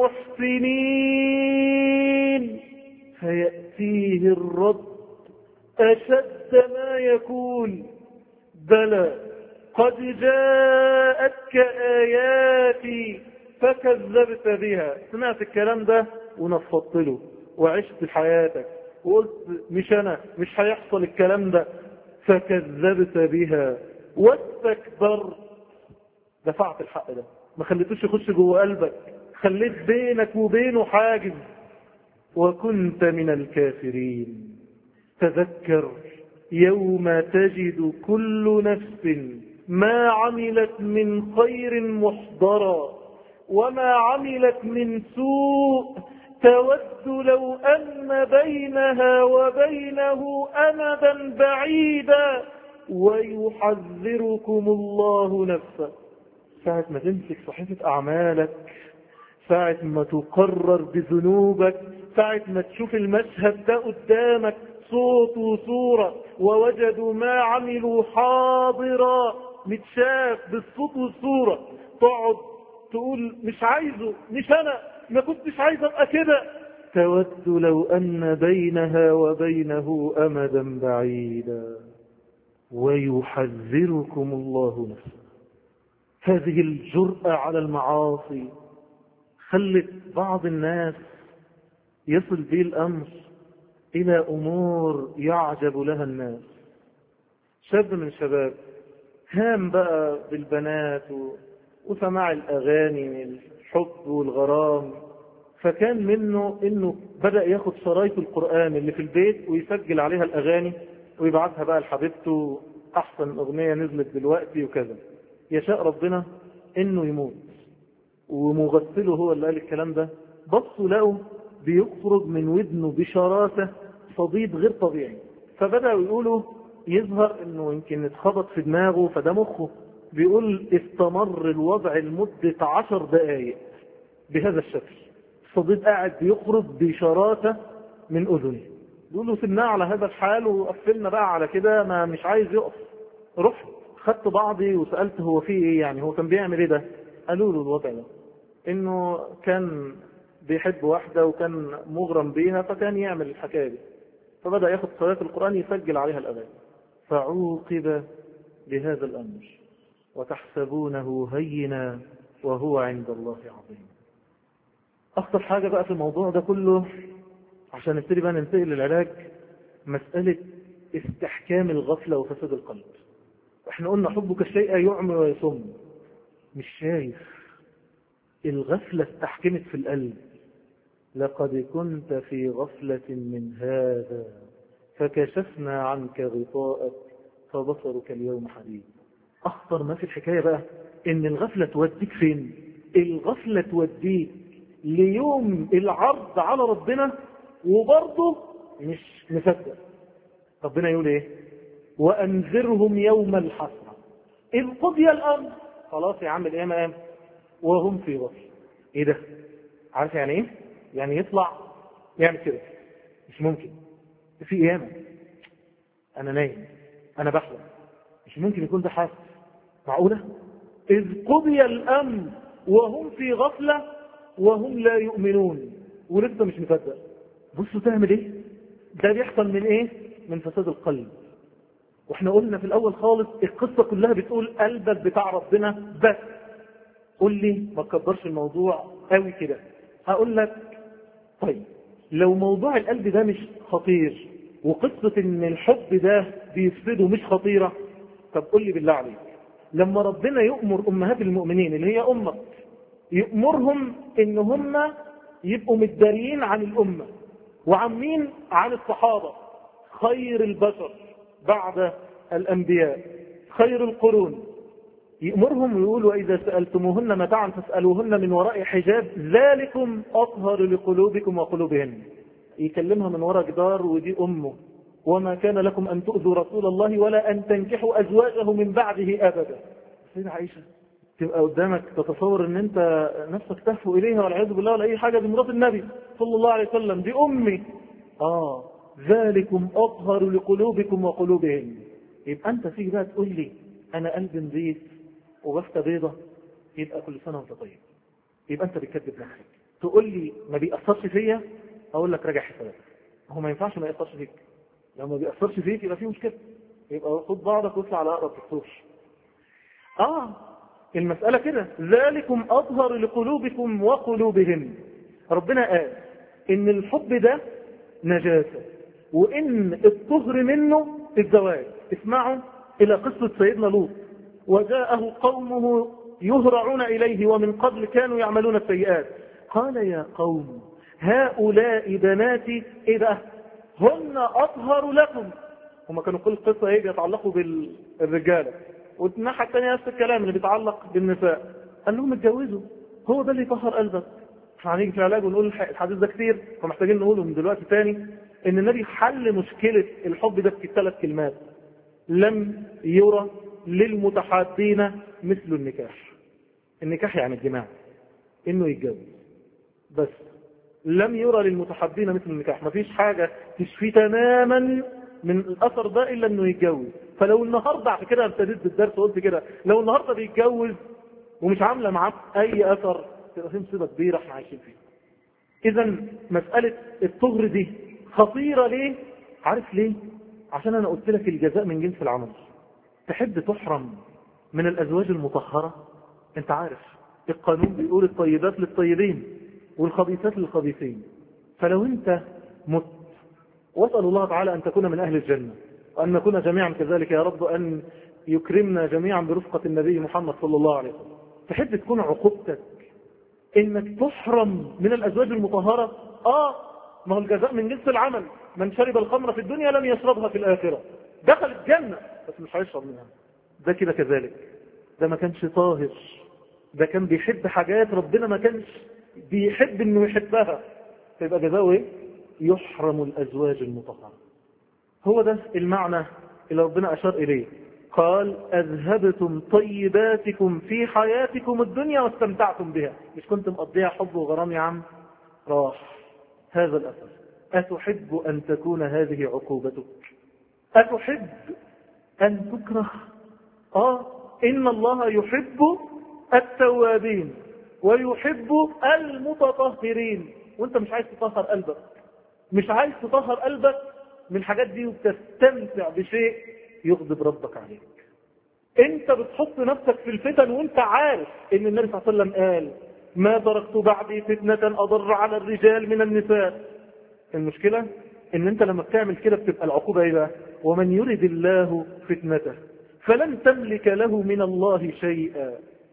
المحسنين. فيأتيه الرد أشد ما يكون: بلى قد جاءتك آياتي فكذبت بها. سمعت الكلام ده ونفضت له وعشت حياتك وقلت مش أنا مش هيحصل الكلام ده، فكذبت بها واستكبرت. دفعت الحق ده، ما خليتوش يخش جوه قلبك، خليت بينك وبينه حاجز، وكنت من الكافرين. تذكر يوم تجد كل نفس ما عملت من خير محضرا وما عملت من سوء تود لو أن بينها وبينه أمدا بعيدا ويحذركم الله نفسه. ساعة ما تمسك صحيفة أعمالك، ساعة ما تقرر بذنوبك، ساعة ما تشوف المشهد ده قدامك صوت وصورة ووجدوا ما عملوا حاضرا متشاف بالصوت والصورة، تقعد تقول مش عايزه مش أنا ما كنتش عايز أبقى كده. تود لو أن بينها وبينه أمدا بعيدا ويحذركم الله نفسه. هذه الجرأة على المعاصي خلت بعض الناس يصل به الأمر إلى أمور يعجب لها الناس. شاب من شباب هام بقى بالبنات وسماع الأغاني من الحب والغرام، فكان منه إنه بدأ ياخد شرايط القرآن اللي في البيت ويسجل عليها الأغاني ويبعثها بقى لحبيبته، أحسن أغنية نزلت دلوقتي وكذا. يشاء ربنا إنه يموت ومغسله هو اللي قال الكلام ده. بصوا لقوا بيخرج من ودنه بشراسة صديد غير طبيعي، فبدأوا يقولوا يظهر إنه يمكن اتخبط في دماغه فده مخه. بيقول استمر الوضع لمدة 10 دقائق بهذا الشكل، الصديد قاعد بيخرج بشراسة من أذنه. بيقولوا سناه على هذا الحال وقفلنا بقى على كده، ما مش عايز يقف. رحت خدت بعضي وسألت هو فيه ايه، يعني هو كان بيعمل ايه ده؟ قالوا له الوضع ده انه كان بيحب واحدة وكان مغرم بيها فكان يعمل الحكاية دي، فبدأ ياخد صلاة القرآن يسجل عليها الأغاني، فعوقب بهذا الأمر وتحسبونه هينا وهو عند الله عظيم. أخطر حاجة بقى في الموضوع ده كله عشان نبتدي بقى ننتقل للعلاج، مسألة استحكام الغفلة وفساد القلب. احنا قلنا حبك الشيء يعمي ويصم، مش شايف. الغفلة استحكمت في القلب. لقد كنت في غفلة من هذا فكشفنا عنك غطاءك فبصرك اليوم حديد. أخطر ما في الحكاية بقى إن الغفلة توديك فين؟ الغفلة توديك ليوم العرض على ربنا وبرضه مش مصدق. ربنا يقول ايه؟ وأنذرهم يوم الحسرة إذ قضي الأمر. خلاص يا عم القيامة قام وهم في غفلة. ايه ده؟ عارف يعني ايه؟ يعني يطلع يعمل كده مش ممكن، في قيامة أنا نايم أنا بحلم، مش ممكن يكون ده حاسس. معقولة؟ إذ قضي الأمر وهم في غفلة وهم لا يؤمنون، ولسه مش مصدق. بصوا تعمل ايه؟ ده بيحصل من ايه؟ من فساد القلب. واحنا قلنا في الاول خالص القصة كلها بتقول قلبك بتاع ربنا بس، قول لي ما تكبرش الموضوع قوي كده. هقول لك طيب لو موضوع القلب ده مش خطير وقصة ان الحب ده بيفسده مش خطيرة، طب قول لي بالله عليك، لما ربنا يؤمر امهات المؤمنين اللي هي امك يؤمرهم ان هم يبقوا متداريين عن الامة وعن مين؟ عن الصحابة خير البشر بعد الانبياء خير القرون، يأمرهم ويقول وإذا سألتموهن متاعا فاسألوهن من وراء حجاب ذلكم أطهر لقلوبكم وقلوبهن. يكلمها من وراء جدار ودي أمه، وما كان لكم أن تؤذوا رسول الله ولا أن تنكحوا أزواجه من بعده أبدا. سيدة عائشة تبقى قدامك تتصور ان انت نفسك تهفو إليها والعياذ بالله ولا أي حاجة، دي مرات النبي صلى الله عليه وسلم، دي أمي. ذلكم أطهر لقلوبكم وقلوبهن. يبقى أنت فيك بقى تقول لي أنا قلب نظيف وبفتة بيضة، يبقى كل سنة وانت طيب، يبقى انت بتكذب نفسك. تقول لي ما بيأثرش فيا، اقول لك راجع حسابك. هو ما ينفعش ما يأثرش فيك، لو ما بيأثرش فيك يبقى فيه مشكلة، يبقى خد بعضك واطلع على اقرب دكتور. المسألة كده، ذلكم أطهر لقلوبكم وقلوبهم. ربنا قال ان الحب ده نجاسة، وان الطهر منه الزواج. اسمعوا الى قصة سيدنا لوط، وجاءه قومه يهرعون إليه ومن قبل كانوا يعملون السيئات، قال يا قوم هؤلاء بناتي إذا هن أطهر لكم. هما كانوا كل قصة بيتعلقوا بالرجالة، والناحية الثانية نفس الكلام اللي بيتعلق بالنساء. قال لهم اتجوزوا، هو ده اللي يطهر قلبك. هنيجي في العلاج ونقول الحديث ده كتير فمحتاجين نقوله من دلوقتي تاني، ان النبي حل مشكلة الحب ده في 3 كلمات: لم يرى للمتحابين مثل النكاح. النكاح يعني الجماع، انه يتجوز بس. لم يرى للمتحابين مثل النكاح، مفيش حاجة تشفي تماما من الاثر ده الا انه يتجوز. فلو النهاردة عشان كده ابتديت بالدرس وقلت كده، لو النهاردة بيتجوز ومش عاملة معاه اي اثر تبقى في مصيبة كبيرة احنا عايشين فيها. اذا مسألة الطهر دي خطيرة ليه؟ عارف ليه؟ عشان انا قلت لك الجزاء من جنس العمل. تحب تحرم من الازواج المطهرة؟ انت عارف القانون بيقول الطيبات للطيبين والخبيثات للخبيثين. فلو انت مت، واسأل الله تعالى ان تكون من اهل الجنة وان نكون جميعا كذلك يا رب، ان يكرمنا جميعا برفقة النبي محمد صلى الله عليه وسلم، تحب تكون عقوبتك انك تحرم من الازواج المطهرة؟ ما هو الجزاء من جنس العمل. من شرب الخمر في الدنيا لم يشربها في الآخرة. دخل الجنة بس مش هيشرب منها. ده كده كذلك، ده ما كانش طاهر، ده كان بيحب حاجات ربنا ما كانش بيحب انه يحبها، فيبقى جزاؤه ايه؟ يحرم الازواج المطهرة. هو ده المعنى اللي ربنا اشار اليه، قال اذهبتم طيباتكم في حياتكم الدنيا واستمتعتم بها. مش كنت مقضيها حب وغرام يا عم؟ راح هذا الأثر. أتحب أن تكون هذه عقوبتك؟ أتحب أن تكره؟ إن الله يحب التوابين ويحب المتطهرين. وانت مش عايز تطهر قلبك، مش عايز تطهر قلبك من الحاجات دي وتستمتع بشيء يغضب ربك عليك. انت بتحط نفسك في الفتن وانت عارف ان النبي صلى الله عليه وسلم قال ما تركت بعدي فتنة أضر على الرجال من النساء. المشكلة ان انت لما بتعمل كده بتبقى العقوبة ايه بقى؟ ومن يرد الله فتنته فلن تملك له من الله شيئا.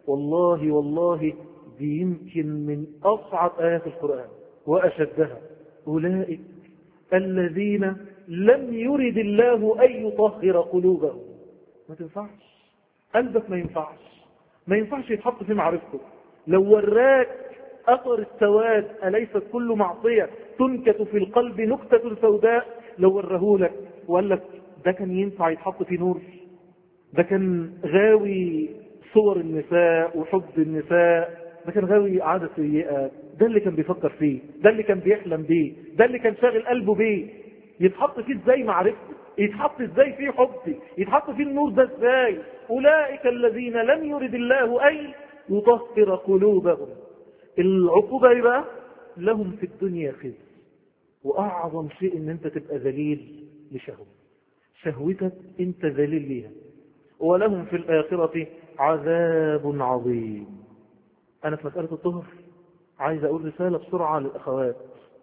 والله دي يمكن من أصعب آيات القرآن وأشدها. أولئك الذين لم يرد الله أن يطهر قلوبهم. ما تنفعش قلبك، ما ينفعش يتحط في معرفته. لو وراك أثر السواد، أليست كل معصية تنكت في القلب نكتة سوداء؟ لو ورهولك وقال لك ده كان ينفع يتحط في نور، ده كان غاوي صور النساء وحب النساء، ده كان غاوي عادة سيئة، ده اللي كان بيفكر فيه، ده اللي كان بيحلم بيه، ده اللي كان شاغل قلبه بيه، يتحط فيه ازاي معرفته؟ يتحط ازاي فيه حبي؟ يتحط فيه النور ده ازاي؟ أولئك الذين لم يرد الله أن يطهر قلوبهم. العقوبة يبقى لهم في الدنيا خزي، وأعظم شيء ان انت تبقى ذليل لشهوة، شهوتك انت ذليل ليها. ولهم في الآخرة عذاب عظيم. أنا في مسألة الطهر عايز أقول رسالة بسرعة للأخوات.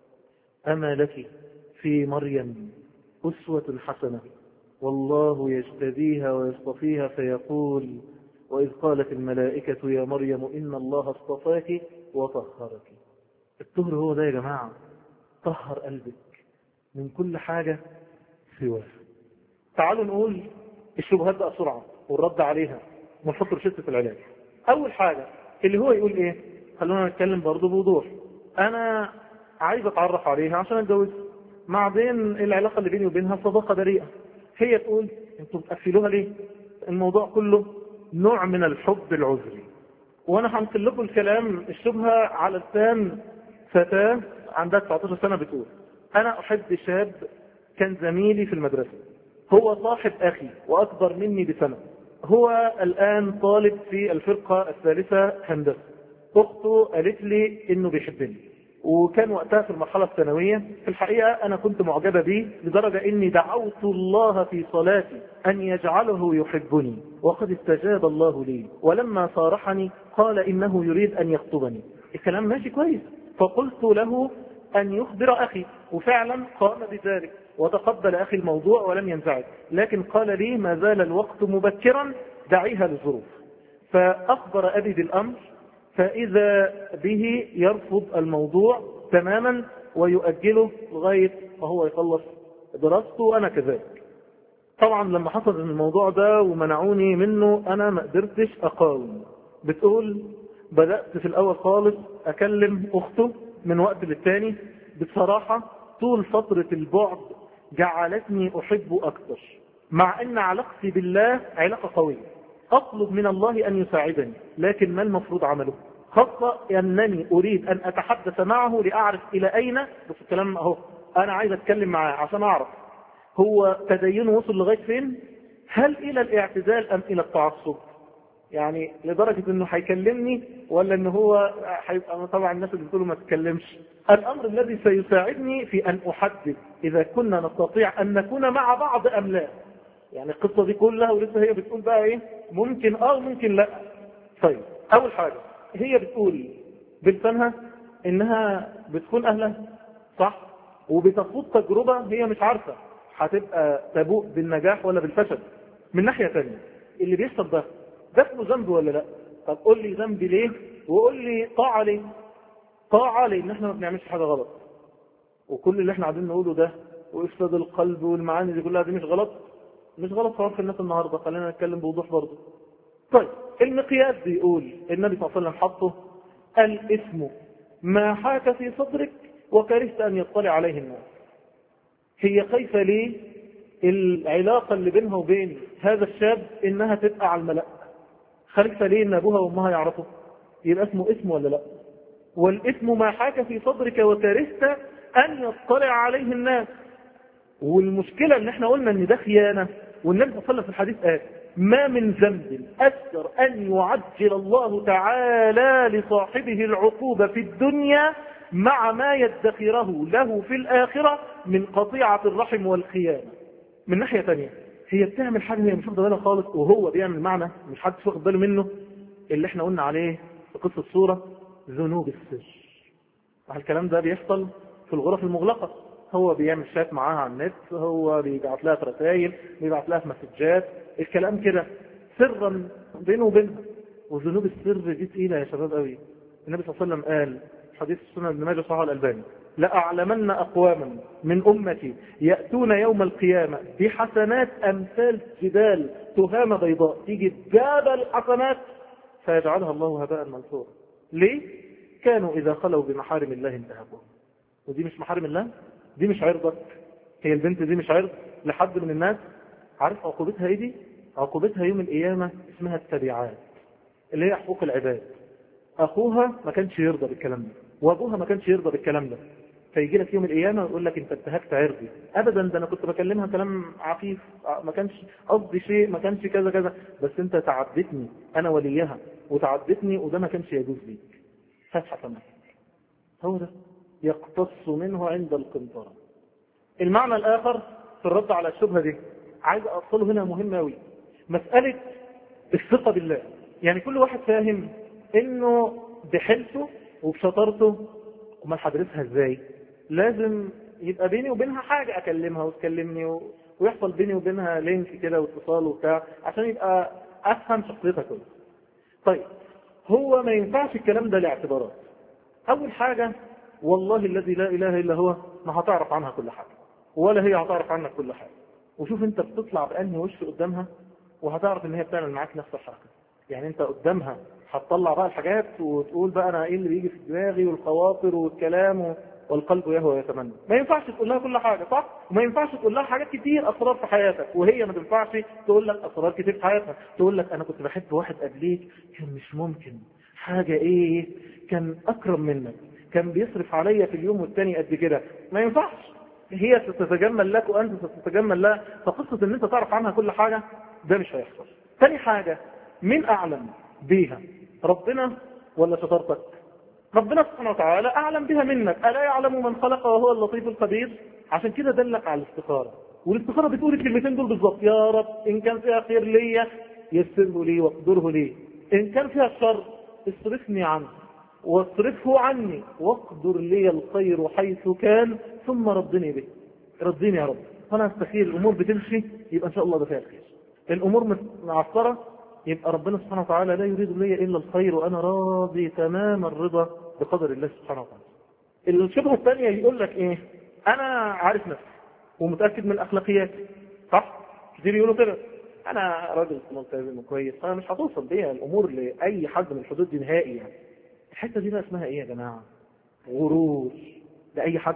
أما لك في مريم أسوة حسنة، والله يجتبيها ويصطفيها فيقول: وإذ قالت الملائكة يا مريم إن الله اصطفاك وطهرك. الطهر هو ده يا جماعة، طهر قلبك من كل حاجة سواه. تعالوا نقول الشبهات بقى بسرعة والرد عليها ونحط رشدة في العلاج. أول حاجة اللي هو يقول إيه؟ خلونا نتكلم برضه بوضوح. أنا عايز أتعرف عليها عشان أتجوز، بعدين العلاقة اللي بيني وبينها صداقة بريئة. هي تقول أنتوا بتقفلوها ليه؟ الموضوع كله نوع من الحب العذري. وأنا هنقل لكم الكلام الشبهة على لسان فتاة عندها 19 سنة بتقول: أنا أحب شاب كان زميلي في المدرسة، هو صاحب أخي وأكبر مني بسنة، هو الآن طالب في الفرقة الثالثة هندسة. أخته قالت لي إنه بيحبني، وكان وقتها في المرحلة الثانوية. في الحقيقة أنا كنت معجبة به لدرجة إني دعوت الله في صلاتي أن يجعله يحبني، وقد استجاب الله لي، ولما صارحني قال إنه يريد أن يخطبني. الكلام ماشي كويس، فقلت له أن يخبر أخي، وفعلا قام بذلك وتقبل أخي الموضوع ولم ينزعج، لكن قال لي ما زال الوقت مبكرا، دعيها للظروف. فأخبر أبي بالأمر، فإذا به يرفض الموضوع تماما ويؤجله لغاية ما هو يخلص دراسته، وأنا كذلك. طبعا لما حصل الموضوع ده ومنعوني منه أنا ما قدرتش أقاوم. بتقول بدأت في الأول خالص أكلم أخته من وقت للتاني. بصراحة طول فترة البعد جعلتني أحبه أكثر، مع أن علاقتي بالله علاقة قوية، أطلب من الله أن يساعدني، لكن ما المفروض عمله؟ خاصة أنني أريد أن أتحدث معه لأعرف إلى أين، بس الكلام أهو أنا عايز أتكلم معاه عشان أعرف هو تدينه وصل لغاية فين، هل إلى الاعتزال أم إلى التعصب؟ يعني لدرجة أنه هيكلمني ولا أنه هو هيبقى طبعا الناس اللي بتقولوا ما تتكلمش. الأمر الذي سيساعدني في أن أحدد إذا كنا نستطيع أن نكون مع بعض أم لا. يعني القصة دي كلها ولسه هي بتقول بقى إيه، ممكن ممكن لا. طيب أول حاجة هي بتقول بلسانها إنها بتكون أهلها صح، وبتخوض تجربة هي مش عارفة هتبقى تبوء بالنجاح ولا بالفشل. من ناحية تانية اللي بيحصل ده اسمه ذنب ولا لا؟ طب قول لي ذنب ليه وقول لي طاعة ليه. طاعة لأن احنا ما بنعملش حاجة غلط، وكل اللي احنا قاعدين نقوله ده وإفساد القلب والمعاني دي كلها دي مش غلط، مش غلط في عرف الناس النهاردة. خلينا نتكلم بوضوح برضه. طيب المقياس بيقول النبي صلى الله عليه وسلم حطه: الاسم ما حاك في صدرك وكرهت أن يطلع عليه الناس. هي خايفة ليه العلاقة اللي بينها وبين هذا الشاب إنها تبقى على الملأ؟ خايفة ليه إن أبوها وأمها يعرفوا؟ يبقى اسمه اسم ولا لا؟ والاسم ما حاك في صدرك وكرهت أن يطلع عليه الناس. والمشكلة ان احنا قلنا ان ده خيانة، والنبي صلى الله عليه وسلم في الحديث قال: ما من ذنب أكثر أن يعجل الله تعالى لصاحبه العقوبة في الدنيا مع ما يدخره له في الآخرة من قطيعة الرحم والخيانة. من ناحية تانية هي بتعمل حاجة هي مش واخده بالها خالص، وهو بيعمل معنى مش حدش واخد باله منه، اللي احنا قلنا عليه في قصة السورة: ذنوب السر. الكلام ده بيحصل في الغرف المغلقة، هو بيعمل شات معاها على النت، هو بيبعت لها رسائل، بيبعت لها مسجات، الكلام كده سرا بينه وبينها. وذنوب السر دي تقيلة يا شباب قوي. النبي صلى الله عليه وسلم قال حديث السنة ابن ماجه صحيح الألباني: لأعلمن أقواما من أمتي يأتون يوم القيامة بحسنات أمثال جبال تهامة بيضاء، تيجي جبل حسنات فيجعلها الله هباء منثورا. ليه؟ كانوا إذا خلوا بمحارم الله انتهكوها. ودي مش محارم الله، دي مش عرضك. هي البنت دي مش عرض لحد من الناس. عارف عقوبتها ايه دي؟ عقوبتها يوم القيامة اسمها التبعات، اللي هي حقوق العباد. اخوها ما كانش يرضى بالكلام ده، وابوها ما كانش يرضى بالكلام ده، فيجي لك يوم القيامة ويقول لك انت انتهكت عرضي. ابدا، ده انا كنت بكلمها كلام عفيف، ما كانش قصدي شيء، ما كانش كذا كذا، بس انت تعدتني، انا وليها وتعدتني، وده ما كانش يجوز ليك. فتحة تمام. هو ده يقتص منه عند القنطرة. المعنى الآخر في الرد على الشبهة دي عايز أصله هنا مهم أوي، مسألة الثقة بالله. يعني كل واحد فاهم إنه بحلته وبشطارته. امال هدرسها ازاي؟ لازم يبقى بيني وبينها حاجة اكلمها وتكلمني ويحصل بيني وبينها لينك كده واتصال وبتاع عشان يبقى افهم شخصيتها كلها. طيب هو ما ينفعش الكلام ده لاعتبارات. اول حاجة والله الذي لا اله الا هو ما هتعرف عنها كل حاجة ولا هي هتعرف عنك كل حاجة. وشوف انت بتطلع بأنهي وش قدامها وهتعرف ان هي بتعمل معاك نفس الحركة. يعني انت قدامها هتطلع بقى الحاجات وتقول بقى انا ايه اللي بيجي في دماغي والخواطر والكلام والقلب يهوى ويتمنى. ما ينفعش تقول لها كل حاجة صح؟ وما ينفعش تقول لها حاجات كتير اسرار في حياتك وهي ما تنفعش تقول لك اسرار كتير في حياتها. تقول لك انا كنت بحب واحد قبليك كان مش ممكن حاجة ايه، كان اكرم منك، كان بيصرف عليا في اليوم والتاني قد كده. ما ينفعش. هي ستتجمل لك وانت ستتجمل لها. فقصة ان انت تعرف عنها كل حاجة ده مش هيحصل. تاني حاجة، مين اعلم بيها، ربنا ولا شطارتك؟ ربنا سبحانه وتعالى اعلم بها منك. الا يعلم من خلق وهو اللطيف الخبير؟ عشان كده دلك على الاستخارة. والاستخارة بتقول الكلمتين دول بالظبط. يا رب ان كان فيها خير ليا يسره لي واقدره لي، ان كان فيها شر اصرفني عنه واصرفه عني واقدر لي الخير حيث كان ثم ردني به. رديني يا رب. فانا استخير الامور بتمشي يبقى ان شاء الله ده فيها الخير. الامور معصرة يبقى ربنا سبحانه وتعالى لا يريد لي الا الخير وانا راضي تمام الرضا بقدر الله سبحانه وتعالى. الشبهة الثانية يقول لك ايه، انا عارف نفسي ومتأكد من اخلاقياتي صح؟ كتير يقولوا كده، انا راجل ملتزم وكويس فانا مش هتوصل بيها الامور لاي حد من الحدود دي نهائي. يعني الحته دي بقى اسمها ايه يا جماعه؟ غرور لاي حد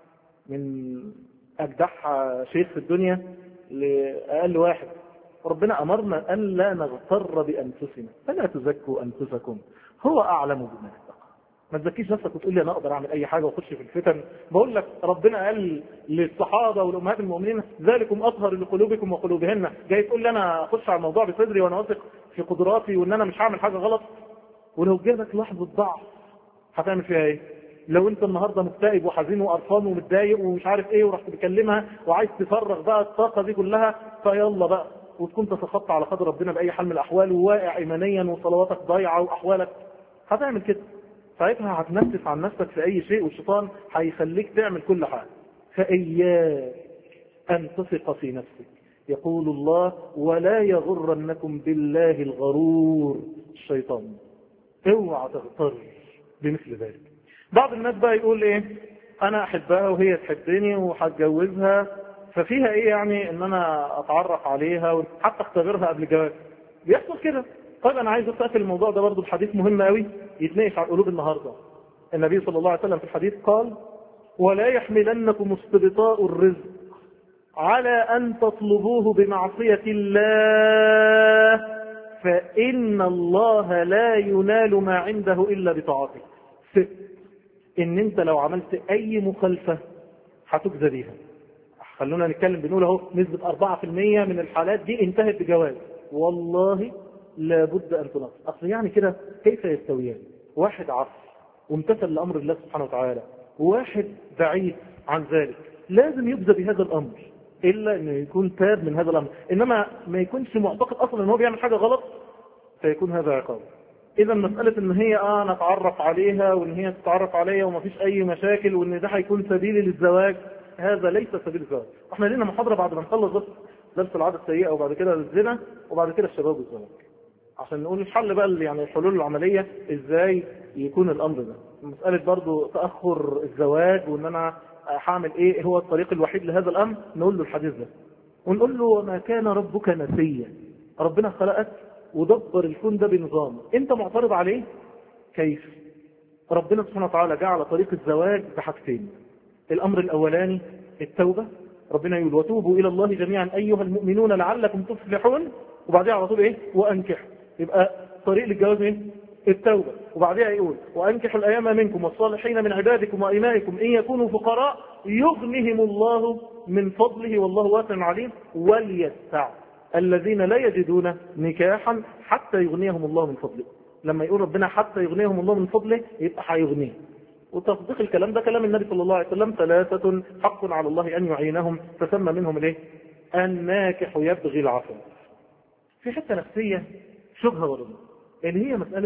من اجدح شيخ في الدنيا لاقل واحد. ربنا امرنا ان لا نغتر بانفسنا فلا تزكوا انفسكم هو اعلم بما اتقى. ما تزكيش نفسك وتقول لي انا اقدر اعمل اي حاجه واخش في الفتن. بقول لك ربنا قال للصحابه والامهات المؤمنين ذلكم اطهر لقلوبكم وقلوبهن. جاي تقول لي انا اخش على الموضوع بصدري وانا واثق في قدراتي وان انا مش هعمل حاجه غلط؟ ولو جالك لحظه ضعف هتعمل فيها ايه؟ لو انت النهارده مكتئب وحزين وقرفان ومتضايق ومش عارف ايه ورحت بكلمها وعايز تفرغ بقى الطاقه دي كلها فيلا بقى وتكون تتخطى على قدر ربنا باي حال من الاحوال وواقع ايمانيا وصلواتك ضايعه واحوالك، هتعمل كده. ساعتها هتنفس عن نفسك في اي شيء والشيطان هيخليك تعمل كل حاجه. فاياك ان تثق في نفسك. يقول الله ولا يغرنكم بالله الغرور الشيطان. اوعى تغتر بمثل ذلك. بعض الناس بقى يقول ايه، انا احبها وهي تحبني وهتجوزها ففيها ايه يعني ان انا اتعرف عليها وحتى اختبرها قبل جواز. بيحصل كده. طيب انا عايز اقفل الموضوع ده برضو بحديث مهم قوي يتناقش على القلوب النهارده. النبي صلى الله عليه وسلم في الحديث قال ولا يحملنكم استبطاء الرزق على ان تطلبوه بمعصية الله فإن الله لا ينال ما عنده إلا بطاعته. إن أنت لو عملت أي مخالفة هتجزى بيها. خلونا نتكلم بنقول اهو نسبة 4% من الحالات دي انتهت بجواز. والله لابد أن تنقص. أصل يعني كده كيف يستويان؟ واحد عصر وامتثل لأمر الله سبحانه وتعالى وواحد بعيد عن ذلك، لازم يجزى بهذا الأمر إلا أنه يكون تاب من هذا الأمر. إنما ما يكونش معتقد أصلا أنه بيعمل حاجة غلط فيكون هذا عقاب. إذا مسألة إن هي نتعرف عليها وإن هي تتعرف عليها وما فيش أي مشاكل وإن ده هيكون سبيلي للزواج، هذا ليس سبيل الزواج. وإحنا لنا محاضرة بعد ما نخلص بس درس العادة السيئة وبعد كده الزنا وبعد كده الشباب والزواج عشان نقول الحل بقى يعني الحلول العملية إزاي يكون الأمر ده. مسألة برضو تأخر الزواج وإن أنا هعمل إيه هو الطريق الوحيد لهذا الأمر، نقول له الحديث ده ونقول له وما كان ربك نسيا. ربنا خلقك ودبر الكون ده بنظام، انت معترض عليه؟ كيف؟ ربنا سبحانه وتعالى جعل طريق الزواج بحاجتين. الامر الاولاني التوبة. ربنا يقول وتوبوا الى الله جميعا ايها المؤمنون لعلكم تفلحون، وبعدها على طول ايه؟ وانكحوا. يبقى طريق للجواز ايه؟ التوبة. وبعدها يقول وانكحوا الايام منكم والصالحين من عبادكم وامائكم ان يكونوا فقراء يغنهم الله من فضله والله واسع عليم وليستعفوا الذين لا يجدون نكاحا حتى يغنيهم الله من فضله. لما يقول ربنا حتى يغنيهم الله من فضله يبقى هيغنيهم. وتصديق الكلام ده كلام النبي صلى الله عليه وسلم ثلاثة حق على الله أن يعينهم فسمى منهم الايه؟ الناكح يبغي العفو. في حتة نفسية شبهة ورد اللي هي مسألة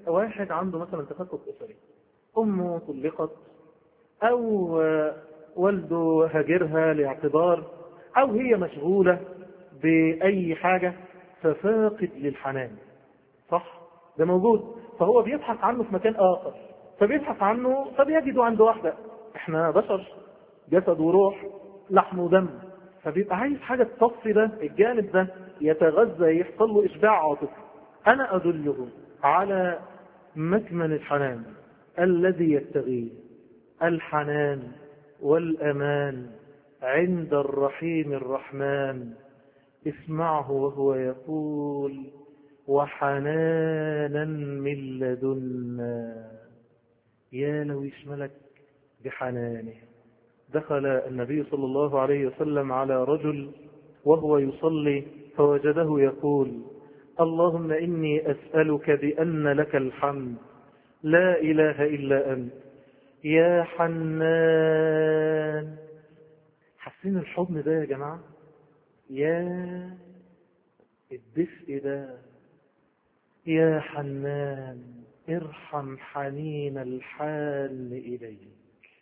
واحد عنده مثلا تفكك أسري، أمه طلقت أو والده هاجرها لاعتبار، أو هي مشغولة بأي حاجة ففاقد للحنان، صح؟ ده موجود، فهو بيبحث عنه في مكان آخر، فبيبحث عنه فبيجده عند واحدة. احنا بشر، جسد وروح، لحم ودم، فبيبقى عايز حاجة تصفي ده الجانب ده، يتغذى، يحصل له إشباع عاطفي. أنا أدله على مكمن الحنان الذي يبتغيه، الحنان والأمان عند الرحيم الرحمن. اسمعه وهو يقول وحنانا من لدنا. يا لو يشملك بحنانه. دخل النبي صلى الله عليه وسلم على رجل وهو يصلي فوجده يقول اللهم إني أسألك بأن لك الحمد لا إله إلا أنت يا حنان. حاسين الحضن ده يا جماعة؟ يا الدفء ده، يا حنان ارحم حنين الحال إليك.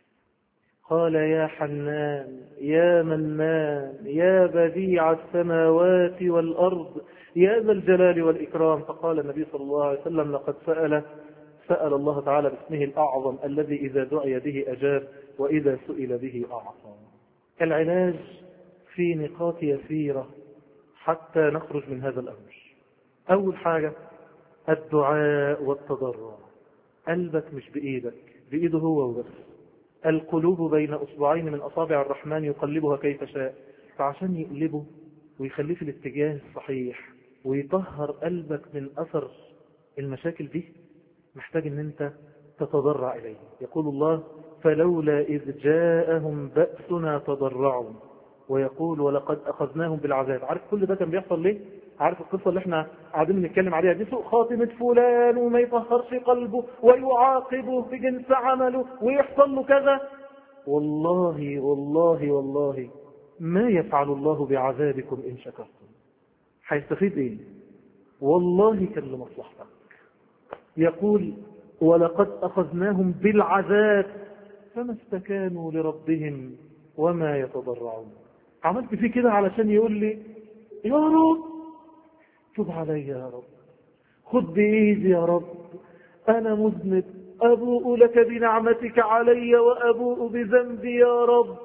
قال يا حنان يا منان يا بديع السماوات والأرض يا ذا الجلال والإكرام. فقال النبي صلى الله عليه وسلم لقد سأل الله تعالى باسمه الأعظم الذي إذا دعي به أجاب وإذا سئل به أعطى. العلاج في نقاط يسيرة حتى نخرج من هذا الأمر. أول حاجة الدعاء والتضرع. قلبك مش بإيدك، بإيده هو وبس. القلوب بين أصبعين من أصابع الرحمن يقلبها كيف شاء. فعشان يقلبه ويخليه في الاتجاه الصحيح ويطهر قلبك من أثر المشاكل دي، محتاج ان انت تتضرع إليه. يقول الله فلولا إذ جاءهم بأسنا تضرعوا، ويقول ولقد أخذناهم بالعذاب. عارف كل ده كان بيحصل ليه؟ عارف القصة اللي احنا قاعدين نتكلم عليها دي، سوء خاتمة فلان وما يطهرش قلبه ويعاقبه بجنس عمله ويحصل له كذا. والله والله والله ما يفعل الله بعذابكم إن شكرتم. هيستفيد ايه؟ والله كان لمصلحتك. يقول ولقد أخذناهم بالعذاب فما استكانوا لربهم وما يتضرعون. عملت فيه كده علشان يقول لي يا رب تب علي يا رب، خذ بإيدي يا رب، أنا مذنب، أبوء لك بنعمتك علي وأبوء بذنبي يا رب.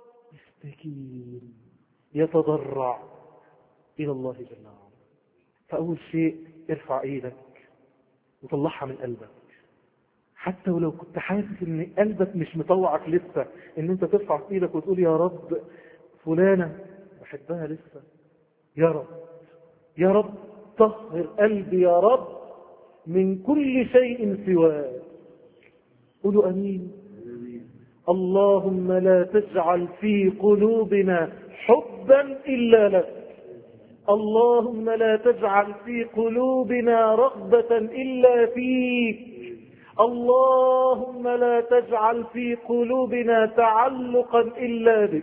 يستكين، يتضرع إلى الله جل وعلا. فأول شيء ارفع إيدك وطلعها من قلبك، حتى ولو كنت حاسس ان قلبك مش مطوعك لسه ان انت ترفع ايدك وتقول يا رب فلانة بحبها لسه، يا رب يا رب طهر قلبي يا رب من كل شيء سواك. قولوا امين. اللهم لا تجعل في قلوبنا حبا الا لك، اللهم لا تجعل في قلوبنا رغبة إلا فيك، اللهم لا تجعل في قلوبنا تعلقا إلا بك.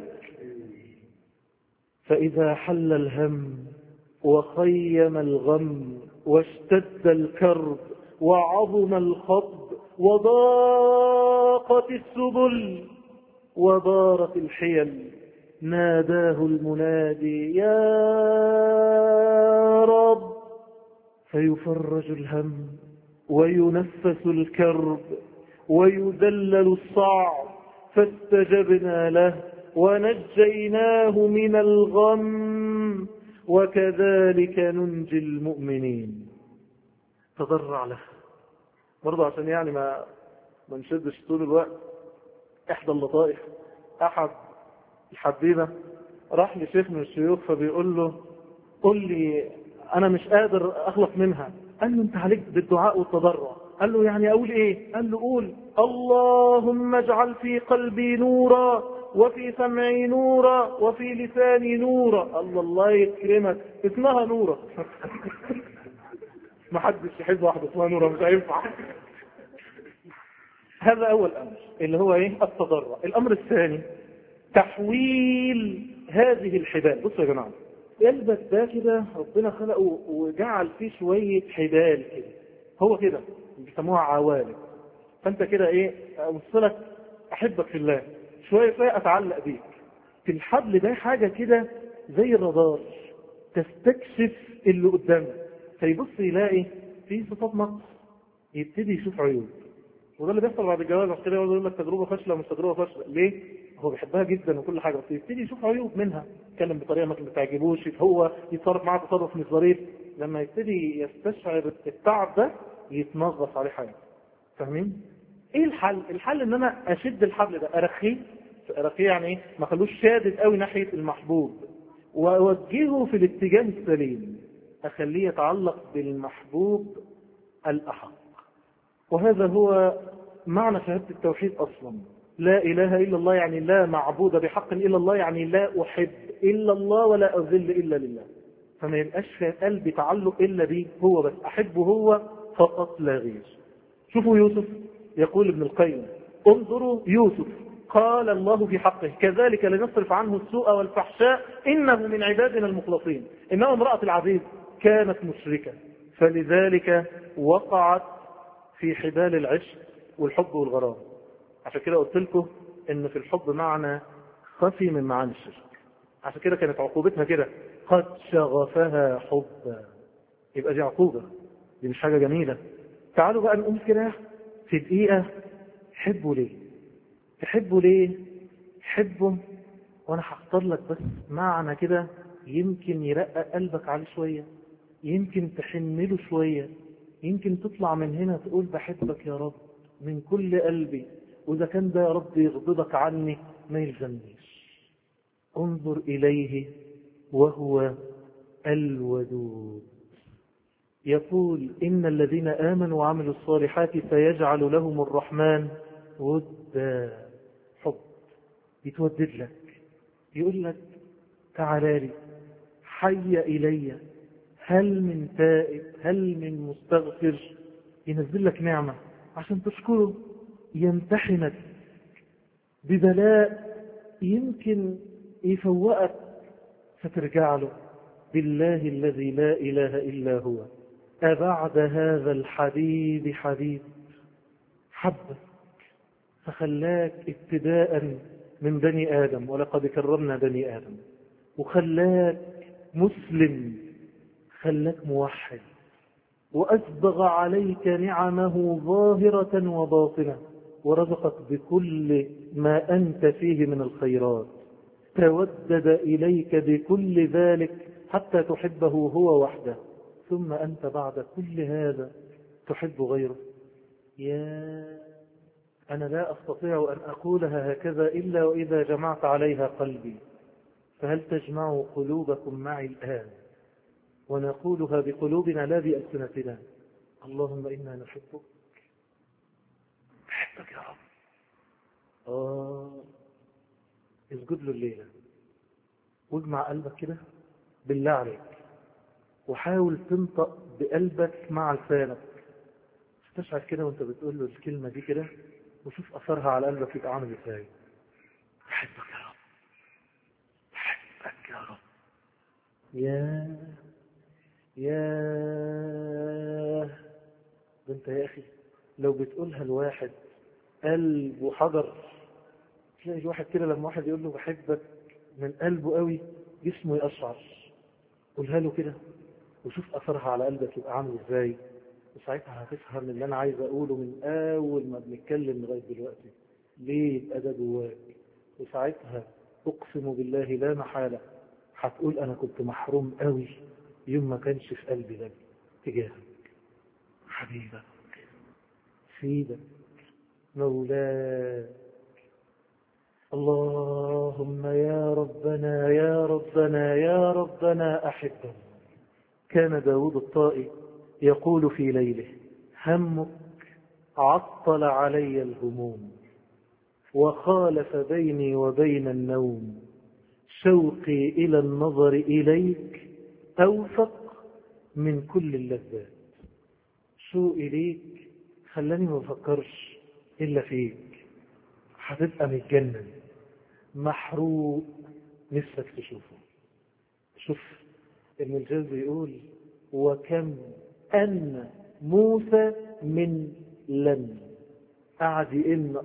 فإذا حل الهم وخيم الغم واشتد الكرب وعظم الخطب وضاقت السبل ودارت الحيل ناداه المنادي يا رب، فيفرج الهم وينفس الكرب ويذلل الصعب. فاستجبنا له ونجيناه من الغم وكذلك ننجي المؤمنين. تضرع له برضه عشان يعني ما نشدش طول الوقت. احدى اللطائف، احد الحبيبة راح لشيخ من الشيوخ فبيقول له قل لي انا مش قادر اخلص منها. قال له انت عليك بالدعاء والتضرع. قال له يعني اقول ايه؟ قال له قول اللهم اجعل في قلبي نورا وفي سمعي نورا وفي لساني نورا. الله يكرمك، اسمها نورا. ما حدش يحب واحدة اسمها نورا، مش هينفع. هذا اول امر اللي هو ايه؟ التضرع. الامر الثاني تحويل هذه الحبال. بصوا يا جماعة، قلبك ده كده ربنا خلقه وجعل فيه شوية حبال كده، هو كده بيسموها عوالم. فانت كده ايه، اوصلك احبك في الله شوية شوية اتعلق بيك. في الحبل ده حاجة كده زي الرادار تستكشف اللي قدامك، فيبص يلاقي في صفات نقص، يبتدي يشوف عيوب. وده اللي بيحصل بعد الجواز. عشان كده يقول لك تجربه فاشله مش تجربه فاشله. ليه؟ هو بيحبها جدا وكل حاجه، بس يبتدي يشوف عيوب منها، يتكلم بطريقه ما بتعجبوش، هو يتصرف معاه تصرف مش ظريف. لما يبتدي يستشعر التعب ده يتنغص عليه حاجه. فاهمين؟ ايه الحل؟ الحل ان انا اشد الحبل ده، ارخيه يعني ايه؟ ما خلوش شادد قوي ناحيه المحبوب، واوجهه في الاتجاه السليم، اخليه يتعلق بالمحبوب الاحق. وهذا هو معنى شهادة التوحيد أصلا. لا إله إلا الله يعني لا معبود بحق إلا الله، يعني لا أحب إلا الله ولا أذل إلا لله. فما يبقاش في قلبي تعلق إلا به هو بس، أحبه هو فقط لا غير. شوفوا يوسف، يقول ابن القيم انظروا يوسف قال الله في حقه كذلك لنصرف عنه السوء والفحشاء إنه من عبادنا المخلصين. إنه امرأة العزيز كانت مشركة فلذلك وقعت في حبال العشق والحب والغرام. عشان كده قلت لكم ان في الحب معنى خفي من معاني الشرك. عشان كده كانت عقوبتها كده قد شغفها حبا. يبقى دي عقوبة، دي مش حاجة جميلة. تعالوا بقى نقول كده في دقيقة، حبوا ليه؟ تحبوا ليه؟ حبوا. وانا هختار لك بس معنى كده يمكن يرقق قلبك عليه شوية، يمكن تحمله شوية، يمكن تطلع من هنا تقول بحبك يا رب من كل قلبي، وإذا كان ده يا رب يغضبك عني ما يلزمنيش. انظر إليه وهو الودود. يقول إن الذين آمنوا وعملوا الصالحات سيجعل لهم الرحمن ودا. حب يتودد لك، يقول لك تعالى لي، حي إلي، هل من تائب، هل من مستغفر. ينزل لك نعمة عشان تشكره، يمتحنك ببلاء يمكن يفوقك فترجع له. بالله الذي لا إله إلا هو أبعد هذا الحبيب حبيب حبك فخلاك ابتداء من بني آدم، ولقد كرمنا بني آدم، وخلاك مسلم، خلاك موحد، وأسبغ عليك نعمه ظاهرة وباطنة، ورزقك بكل ما أنت فيه من الخيرات، تودد إليك بكل ذلك حتى تحبه هو وحده، ثم أنت بعد كل هذا تحب غيره. أنا لا أستطيع أن أقولها هكذا إلا وإذا جمعت عليها قلبي، فهل تجمع قلوبكم معي الآن ونقولها بقلوبنا لا بألسنتنا؟ اللهم إنا نحبك، نحبك يا رب. اسجد له الليلة واجمع قلبك كده بالله عليك، وحاول تنطق بقلبك مع لسانك. استشعر كده وانت بتقول له الكلمة دي كده، وشوف أثرها على قلبك يبقى عامل ازاي. أحبك يا رب، أحبك يا رب. ده انت يا أخي لو بتقولها الواحد قلبه حجر، تلاقي الواحد كده لما واحد يقول له بحبك من قلبه قوي جسمه يقشعر. قولها له كده وشوف أثرها على قلبك يبقى عامل ازاي، وساعتها هتفهم اللي أنا عايز أقوله من أول ما بنتكلم لغاية دلوقتي ليه يبقى ده جواك. وساعتها أقسم بالله لا محالة هتقول أنا كنت محروم قوي يوم ما كانش في قلبي ده تجاهك. حبيبك، سيدك، مولاك. اللهم يا ربنا يا ربنا يا ربنا أحبنا. كان داود الطائي يقول في ليله: همك عطل علي الهموم وخالف بيني وبين النوم، شوقي إلى النظر إليك أوثق من كل اللذات. شوقي إليك خلاني ما أفكرش إلا فيك. هتبقى متجنن محروق نفسك تشوفه. شوف ابن الجوزي يقول: وكم أن موسى من لن. قعد يئن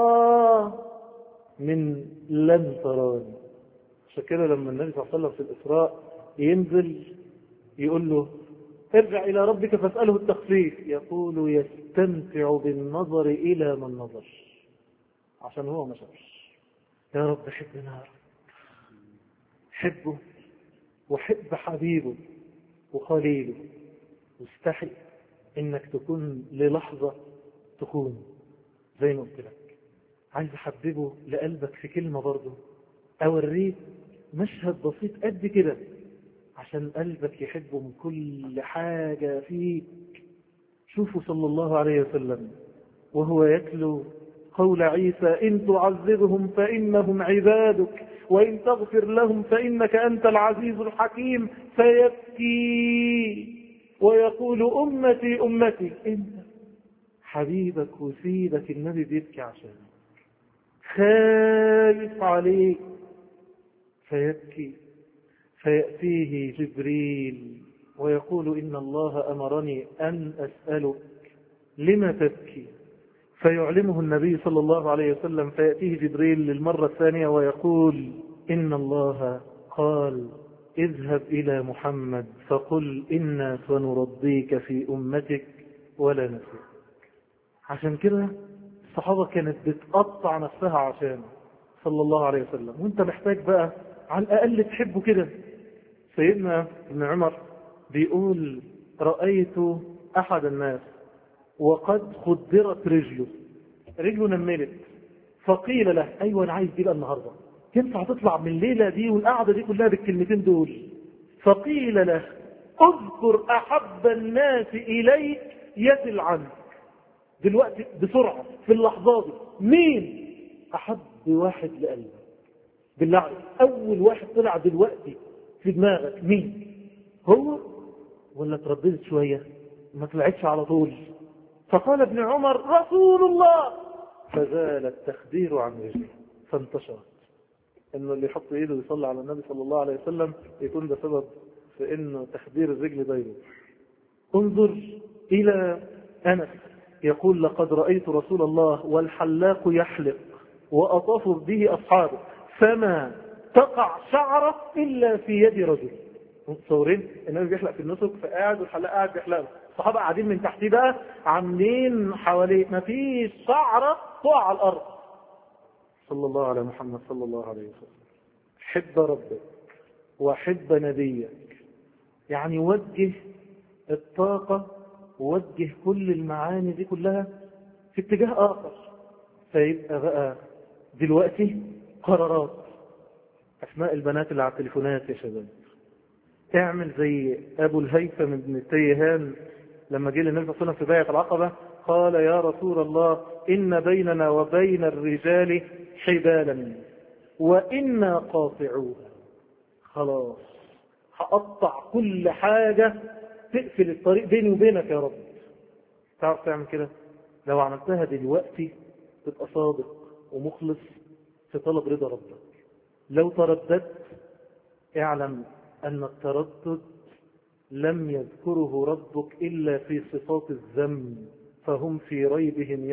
من لن تراني. عشان كده لما النبي صلى الله عليه وسلم في الإسراء ينزل يقول له ارجع إلى ربك فاسأله التخفيف، يقول يستمتع بالنظر إلى من نظر، عشان هو ما شافش. يا رب حبنا يا رب، حبه وحب حبيبه وخليله، واستحي انك تكون للحظة تكون زي ما قلت لك. عايز احببه لقلبك في كلمة برضه، اوريك مشهد بسيط قد كده عشان قلبك يحبه من كل حاجة فيك. شوفوا صلى الله عليه وسلم وهو يتلو قول عيسى إن تعذبهم فإنهم عبادك وإن تغفر لهم فإنك أنت العزيز الحكيم، فيبكي ويقول أمتي أمتي. أنت حبيبك وسيدك النبي بيبكي عشانك، خايف عليك، فيبكي. فيأتيه جبريل ويقول إن الله أمرني أن أسألك لما تبكي، فيعلمه النبي صلى الله عليه وسلم. فيأتيه جبريل للمرة الثانية ويقول إن الله قال اذهب إلى محمد فقل إنا سنرضيك في أمتك ولا نسيك. عشان كده الصحابة كانت بتقطع نفسها عشانه صلى الله عليه وسلم، وانت محتاج بقى على الأقل تحبه كده. سيدنا ابن عمر بيقول رأيت أحد الناس وقد خدرت رجله نملت، فقيل له أيوة أنا عايز دي بقى النهاردة، ينفع تطلع من الليلة دي والقعدة دي كلها بالكلمتين دول؟ فقيل له اذكر أحب الناس إليك يزل عنك دلوقتي بسرعة في اللحظات دي، مين أحب واحد لقلبك بالله عليك؟ أول واحد طلع دلوقتي في دماغك مين؟ هو ولا ترددت شوية ما طلعتش على طول؟ فقال ابن عمر رسول الله، فزال التخدير عن رجله فانتشرت. انه اللي يحط ايده ويصلي على النبي صلى الله عليه وسلم يكون ده سبب في انه تخدير الرجل دايما. انظر الى انس يقول لقد رأيت رسول الله والحلاق يحلق وأطاف به أصحابه فما تقع شعرة إلا في يد رجل. متصورين النبي بيحلق في النسك فقاعد والحلاق قاعد بيحلق، الصحابة قاعدين من تحتيه بقى عاملين حواليه ما فيش شعرة تقع على الأرض. صلى الله على محمد صلى الله عليه وسلم. حب ربك وحب نبيك، يعني وجه الطاقة ووجه كل المعاني دي كلها في اتجاه آخر. فيبقى بقى دلوقتي قرارات. أسماء البنات اللي على التليفونات يا شباب، اعمل زي أبو الهيثم بن التيهان لما جه للنبي صلى الله عليه وسلم في بيعة العقبة قال يا رسول الله إن بيننا وبين الرجال حبالا وإنا قاطعوها، خلاص هقطع كل حاجة تقفل الطريق بيني وبينك يا رب. تعرف تعمل كده؟ لو عملتها دلوقتي تبقى صادق ومخلص في طلب رضا ربك. لو ترددت اعلم أن التردد لم يذكره ربك إلا في صفات الذم، فهم في ريبهم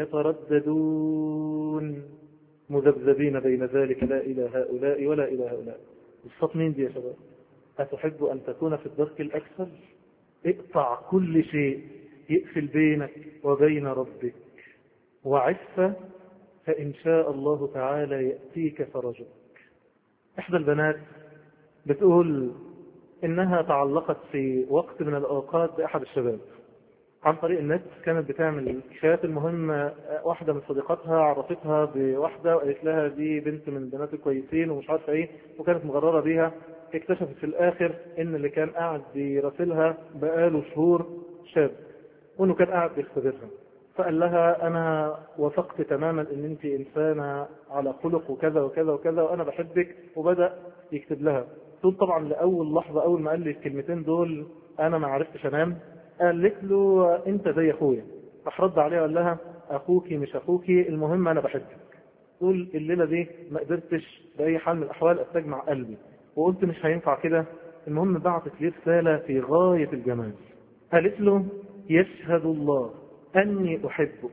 يترددون مذبذبين بين ذلك لا إلى هؤلاء ولا إلى هؤلاء. الصوت مين دي يا شباب؟ أتحب أن تكون في الدرك الأكثر؟ اقطع كل شيء يقفل بينك وبين ربك وعفة، فإن شاء الله تعالى يأتيك فرجك. إحدى البنات بتقول إنها تعلقت في وقت من الأوقات بأحد الشباب عن طريق النت، كانت بتعمل شات. المهم واحدة من صديقاتها عرفتها بواحدة وقالت لها دي بنت من البنات الكويسين ومش عارفة ايه، وكانت مغررة بيها. اكتشفت في الآخر ان اللي كان قاعد بيراسلها بقاله شهور شاب، وانه كان قاعد بيختبرها. فقال لها انا وثقت تماما ان انت انسانة على خلق وكذا وكذا وكذا وانا بحبك، وبدأ يكتب لها. تقول طبعا لأول لحظة أول ما قال لي الكلمتين دول أنا ما عرفتش أنام. قالت له أنت زي أخويا. راح رد عليها وقال لها أخوكي مش أخوكي، المهم أنا بحبك. تقول الليلة دي ما قدرتش بأي حال من الأحوال أستجمع قلبي وقلت مش هينفع كده. المهم بعتت لي رسالة في غاية الجمال، قالت له يشهد الله أني أحبك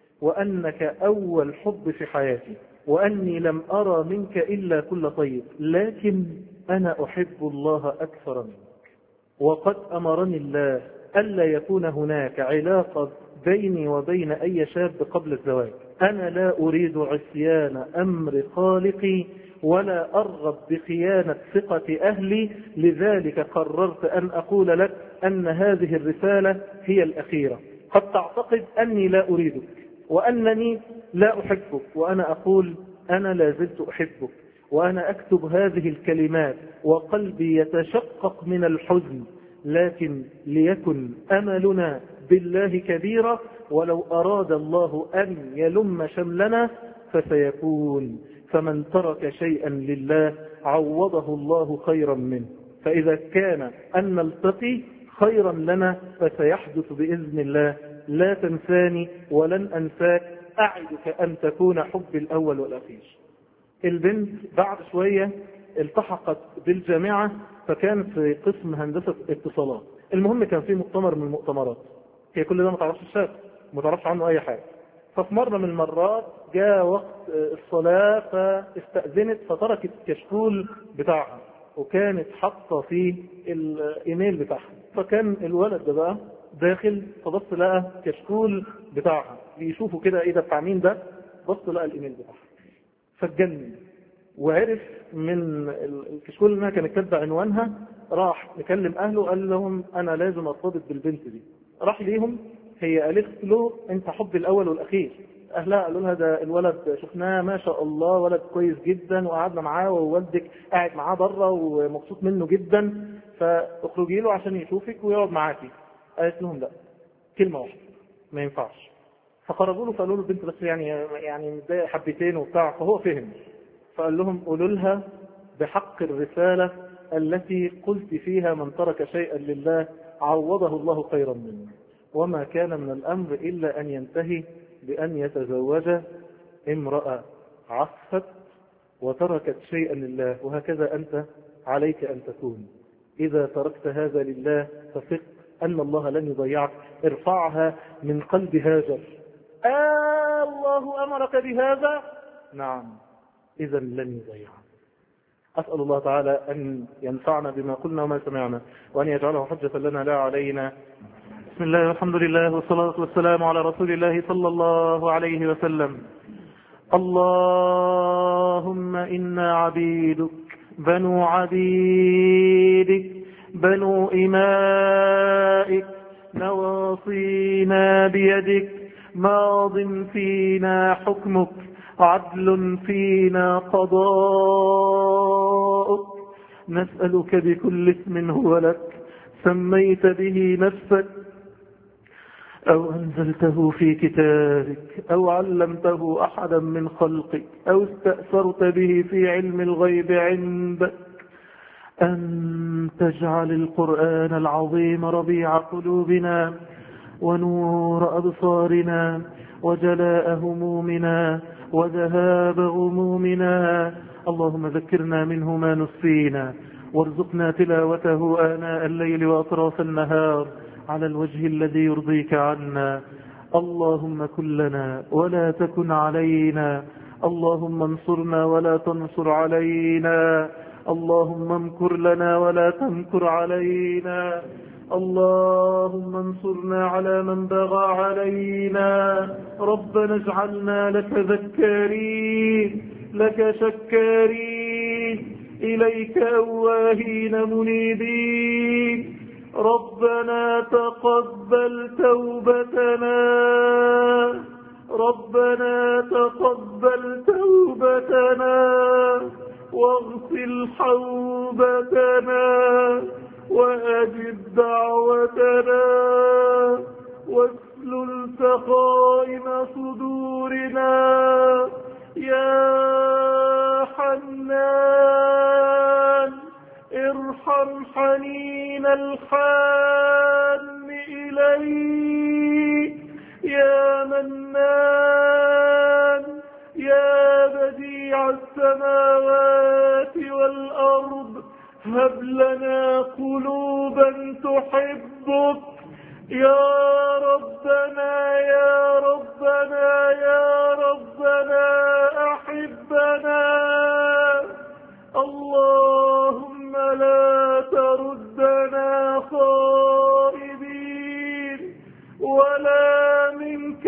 وأنك أول حب في حياتي، وأني لم أرى منك إلا كل طيب، لكن أنا أحب الله أكثر منك، وقد أمرني الله ألا يكون هناك علاقة بيني وبين أي شاب قبل الزواج. أنا لا أريد عصيان أمر خالقي ولا أرغب بخيانة ثقة أهلي، لذلك قررت أن أقول لك أن هذه الرسالة هي الأخيرة. قد تعتقد أني لا أريدك وأنني لا أحبك، وأنا أقول أنا لا زلت أحبك، وأنا أكتب هذه الكلمات وقلبي يتشقق من الحزن، لكن ليكن أملنا بالله كبيرا، ولو أراد الله أن يلم شملنا فسيكون. فمن ترك شيئا لله عوضه الله خيرا منه، فإذا كان أن نلتقي خيرا لنا فسيحدث بإذن الله. لا تنساني ولن أنساك، أعدك أن تكون حب الأول والأخير. البنت بعد شوية التحقت بالجامعة، فكان في قسم هندسة اتصالات. المهم كان في مؤتمر من المؤتمرات، هي كل ده ما تعرفش الشاب، ما تعرفش عنه أي حاجة. ففي مرة من المرات جاء وقت الصلاة فاستأذنت، فتركت الكشكول بتاعها وكانت حاطة فيه الإيميل بتاعها. فكان الولد ده بقى داخل، فبص لقى كشكول بتاعها، بيشوفوا كده ايه ده بتاع مين ده، بص لقى الإيميل بتاعها فاتجنن، وعرف من الكشكول انها كانت كاتبه عنوانها. راح نكلم اهله قال لهم انا لازم ارتبط بالبنت دي. راح ليهم، هي قالت له انت حب الاول والاخير. اهلها قالوا لها ده الولد شفناه ما شاء الله ولد كويس جدا، وقعدنا معاه ووالدك قاعد معاه بره ومبسوط منه جدا، فاخرجي له عشان يشوفك ويقعد معاكي. قالت لهم لا، كلمه واحده ما ينفعش. فخرجوا له فقالوا له البنت بس يعني متضايقه حبتين وبتاع، فهو فهم. فقال لهم قولوا لها بحق الرسالة التي قلت فيها من ترك شيئا لله عوضه الله خيرا منه، وما كان من الأمر إلا أن ينتهي بأن يتزوج امرأة عفت وتركت شيئا لله. وهكذا أنت عليك أن تكون، إذا تركت هذا لله فثق أن الله لن يضيعك. ارفعها من قلب هاجر. الله أمرك بهذا؟ نعم، إذا لن يضيعك. أسأل الله تعالى أن ينفعنا بما قلنا وما سمعنا، وأن يجعله حجة لنا لا علينا. بسم الله والحمد لله والصلاة والسلام على رسول الله صلى الله عليه وسلم. اللهم إنا عبيدك بنو عبيدك بنو إمائك، نواصينا بيدك، ماض فينا حكمك، عدل فينا قضاؤك. نسألك بكل اسم هو لك سميت به نفسك أو أنزلته في كتابك أو علمته أحدا من خلقك أو استأثرت به في علم الغيب عندك، أن تجعل القرآن العظيم ربيع قلوبنا ونور أبصارنا وجلاء همومنا وذهاب غمومنا. اللهم ذكرنا منه ما نسينا، وارزقنا تلاوته آناء الليل وأطراف النهار على الوجه الذي يرضيك عنا. اللهم كن لنا ولا تكن علينا، اللهم انصرنا ولا تنصر علينا، اللهم امكر لنا ولا تمكر علينا، اللهم انصرنا على من بغى علينا. ربنا اجعلنا لك ذكارين لك شكارين إليك أواهين منيبين. ربنا تقبل توبتنا، ربنا تقبل توبتنا واغسل حوبتنا وأجب دعوتنا واسلل سخائم صدورنا يا حنان. ارحم حنين الحان إليك يا منان، يا بديع السماوات والأرض. هب لنا قلوبا تحبك يا ربنا يا ربنا يا ربنا أحبنا. اللهم لا تردنا خائبين ولا منك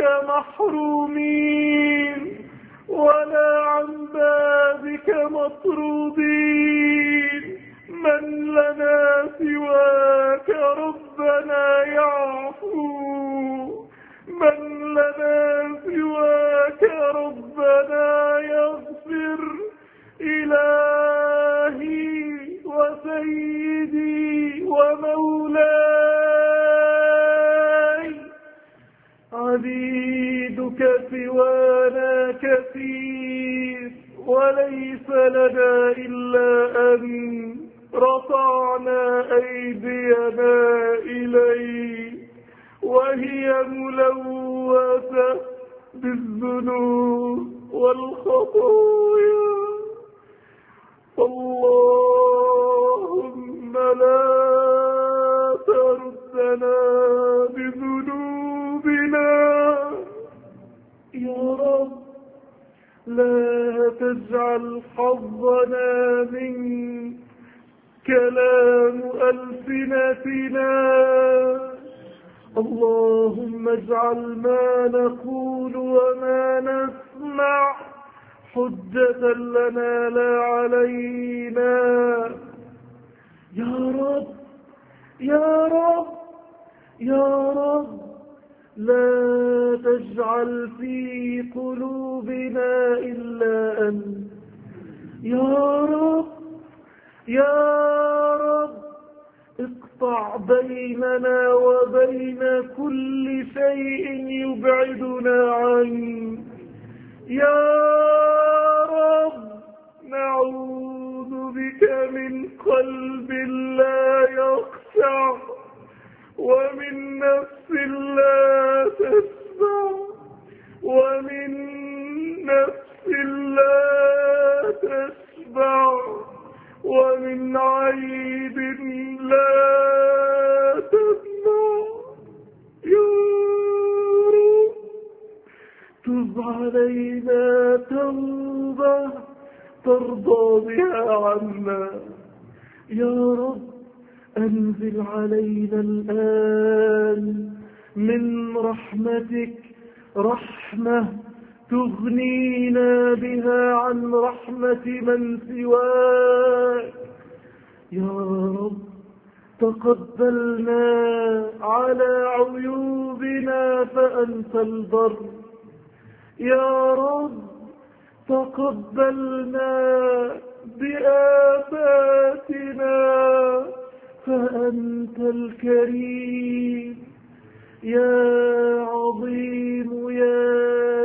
محرومين ولا عن بابك مطرودين. من لنا سواك ربنا يعفو، من لنا سواك ربنا يغفر. إلهي وسيدي ومولاي، عبيدك سوانا كثير وليس لنا إلا أن رفعنا أيدينا إليه وهي ملوثة بالذنوب والخطايا. اللهم لا تردنا بذنوبنا يا رب. لا تجعل حظنا من كلام ألسنتنا. اللهم اجعل ما نقول وما نسمع حجة لنا لا علينا. يا رب يا رب يا رب، لا تجعل في قلوبنا إلا أنت. يا رب يا رب، اقطع بيننا وبين كل شيء يبعدنا عنك. يا رب نعوذ بك من قلب لا يخشع ومن نفس لا تشبع ومن نفس لا تشبع ومن عيب لا تدمع. يا رب تب علينا توبة ترضى بها عنا. يا رب أنزل علينا الآن من رحمتك رحمة تغنينا بها عن رحمة من سواك. يا رب تقبلنا على عيوبنا فأنت البر. يا رب تقبلنا بآفاتنا فأنت الكريم. يا عظيم يا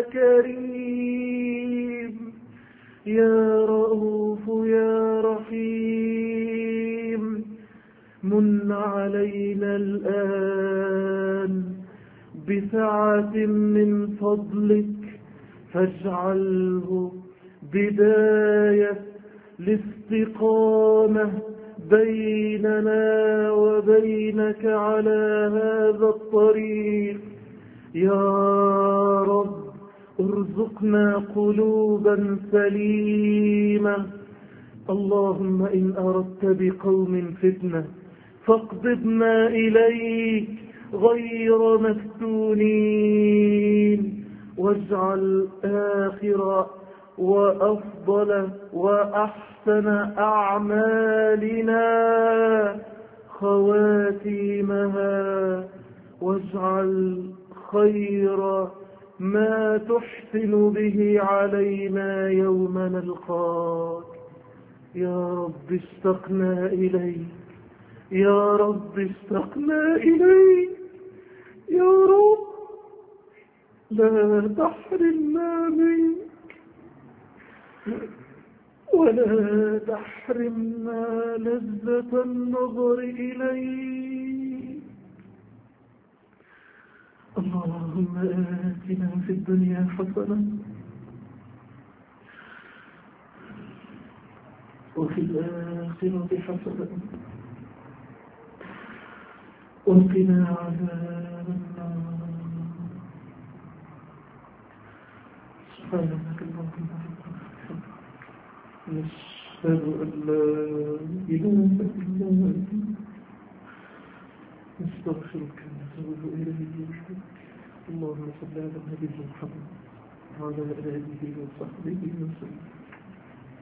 كريم يا رؤوف يا رحيم، من علينا الآن بسعة من فضلك فاجعله بداية الاستقامة بيننا وبينك على هذا الطريق. يا رب ارزقنا قلوبا سليمة. اللهم إن أردت بقوم فتنة فاقبضنا إليك غير مفتونين، واجعل آخر وأفضل وأحسن أعمالنا خواتيمها، واجعل خير ما تحسن به علينا يوم نلقاك. يا رب اشتقنا إليك، يا رب اشتقنا إليك، يا رب لا تحرمنا منك ولا تحرمنا لذة النظر إليك. اللهم آتنا في الدنيا حسنة وفي الآخرة حسنة وقنا عذاب سبحانك اللهم وبحمدك نشهد أن لا إله إلا أنت نستغفرك ونتوب إليك. اللهم صل على نبينا محمد وعلى آله وصحبه وسلم.